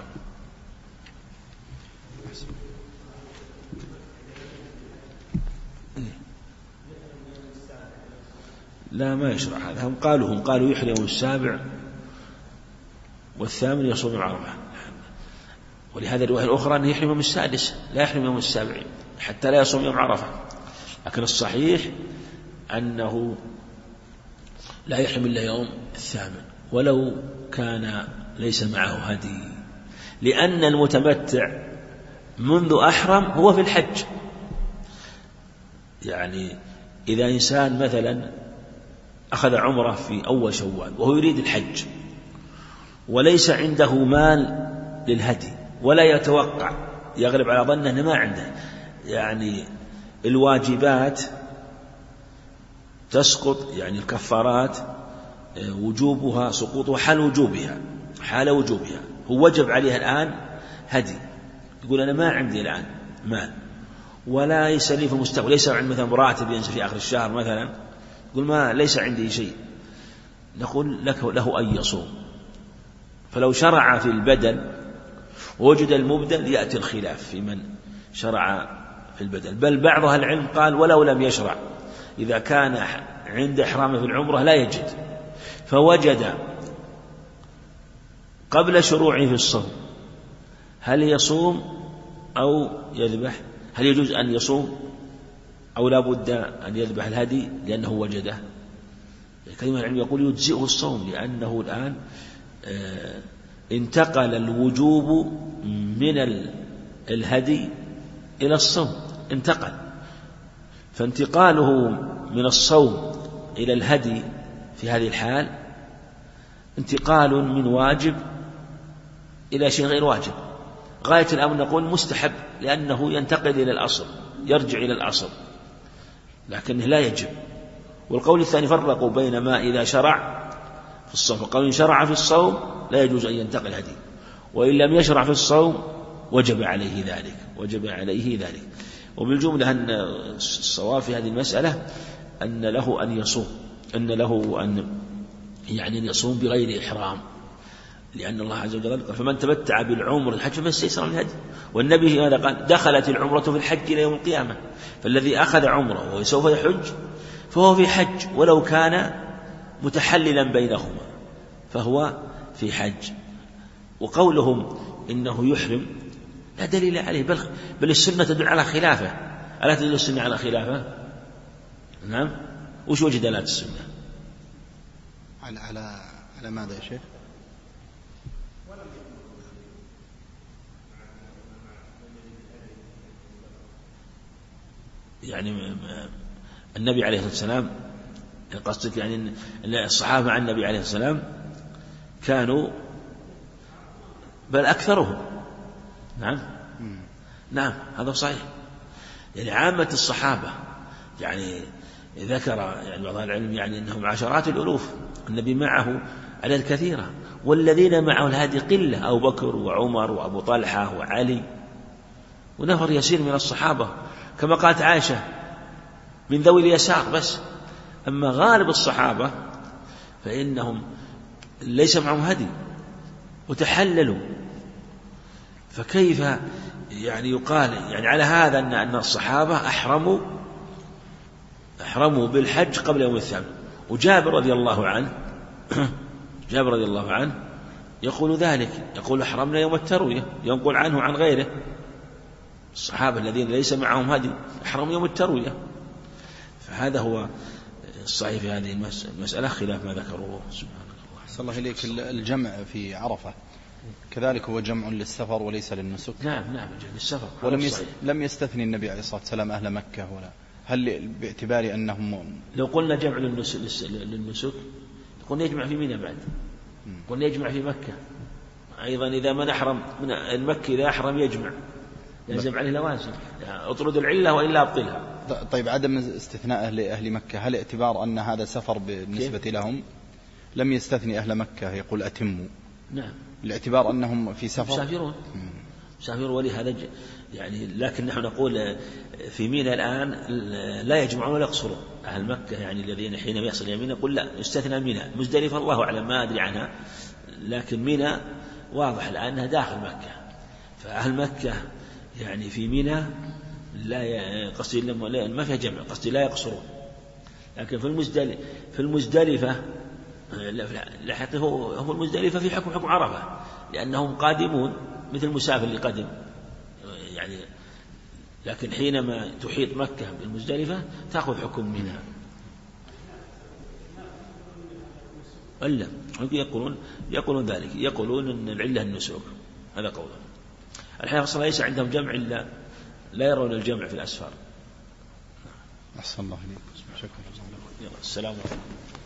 S1: لا، ما يشرع هذا. هم قالوا يحرم يوم السابع والثامن يصوم عرفة، ولهذا الرواية الأخرى أنه يحرم يوم السادس، لا يحرم يوم السابع حتى لا يصوم يوم عرفة. لكن الصحيح أنه لا يحرم إلا يوم الثامن، ولو كان ليس معه هدي، لأن المتمتع منذ أحرم هو في الحج. يعني إذا إنسان مثلا أخذ عمره في أول شوال وهو يريد الحج وليس عنده مال للهدي ولا يتوقع يغلب على ظنه أنه ما عنده، يعني الواجبات تسقط، يعني الكفارات وجوبها سقوطها حال وجوبها. هو وجب عليها الآن هدي، يقول أنا ما عندي الآن مال ولا يسلي في المستقبل، ليس عندي مثلا راتب ينزل في آخر الشهر مثلا، يقول ما ليس عندي شيء، نقول له أن يصوم. فلو شرع في البدل ووجد المبدل يأتي الخلاف في من شرع في البدل، بل بعض أهل العلم قال ولو لم يشرع إذا كان عند إحرامه في العمرة لا يجد فوجد قبل شروعه في الصوم، هل يصوم أو يذبح؟ هل يجوز أن يصوم أو لا بد أن يذبح الهدي لأنه وجده؟ كلمة العلم يقول يجزئه الصوم، لأنه الآن انتقل الوجوب من الهدي إلى الصوم، انتقل، فانتقاله من الصوم إلى الهدي في هذه الحال انتقال من واجب إلى شيء غير واجب. غاية الأمر نقول مستحب لأنه ينتقل إلى الأصل، يرجع إلى الأصل، لكنه لا يجب. والقول الثاني فرقوا بين ما إذا شرع في الصوم، وقول إن شرع في الصوم لا يجوز أن ينتقل هدي، وإن لم يشرع في الصوم وجب عليه ذلك. وبالجملة أن الصواب في هذه المسألة أن له أن يصوم بغير إحرام، لأن الله عز وجل قال فمن تمتع بالعمر الحج فما استيسر من الهدي. والنبي هذا قال دخلت العمرة في الحج إلى يوم القيامة، فالذي أخذ عمره وسوف يحج فهو في حج ولو كان متحللا بينهما فهو في حج. وقولهم إنه يحرم لا دليل عليه، بل السنة تدل على خلافه. ألا تدل السنة على خلافه؟ نعم. وش وجه دلالة السنة؟
S2: على ماذا يا شيخ؟
S1: يعني النبي عليه الصلاة والسلام، قصدك يعني أن الصحابة مع النبي عليه الصلاة والسلام كانوا بل أكثرهم. نعم هذا صحيح. يعني عامة الصحابة يعني ذكر يعني بعض العلم يعني أنهم عشرات الألوف، النبي معه عدد كثيرة، والذين معه الهادي قلة، أبو بكر وعمر وأبو طلحة وعلي ونفر يسير من الصحابة، كما قالت عائشة من ذوي اليسار بس. أما غالب الصحابة فإنهم ليس معهم هدي وتحللوا، فكيف يعني يقال يعني على هذا أن الصحابة أحرموا بالحج قبل يوم الثامن. وجابر رضي الله عنه يقول ذلك، يقول أحرمنا يوم التروية، ينقل عنه عن غيره الصحابة الذين ليس معهم هدي أحرموا يوم التروية. فهذا هو الصحيح في هذه المسألة خلاف ما ذكروه. سبحانك الله.
S2: صلى الله إليك. الجمع في عرفة كذلك هو جمع للسفر وليس للنسك.
S1: نعم للسفر.
S2: لم يستثني النبي عليه الصلاة والسلام أهل مكة، ولا هل باعتبار أنهم
S1: لو قلنا جمع للنسك قلنا يجمع في منى بعد، قلنا يجمع في مكة أيضا. إذا من أحرم من المكة إذا أحرم يجمع يلزم عليه لوازم، يعني اطرد العلة وإلا أبطلها.
S2: طيب عدم استثناء أهل مكة هل اعتبار أن هذا سفر بالنسبة لهم؟ لم يستثني أهل مكة يقول أتموا.
S1: نعم.
S2: الاعتبار أنهم في سفر
S1: مسافرون ولهذا يعني. لكن نحن نقول في منى الآن لا يجمعون ولا يقصرون. أهل مكة يعني الذين حين يصل إلى منى نقول لا يستثنى منى. مزدلفة الله أعلم ما أدري عنها، لكن منى واضح لأنها داخل مكة. فأهل مكة يعني في منى لا قصدي ما فيها جمع، قصدي لا يقصرون. لكن في المزدلفة لا هو المزدلفة في حكم عرفة، لأنهم قادمون مثل المسافر اللي قدم يعني. لكن حينما تحيط مكة بالمزدلفة تأخذ حكم منها. ألا يقولون ذلك، يقولون أن العلة النسك، هذا قولهم. الحقيقة أصلا ليس عندهم جمع إلا لا يرون الجمع في الأسفار.
S2: أحسن الله إليك. شكرا.
S1: السلام عليكم.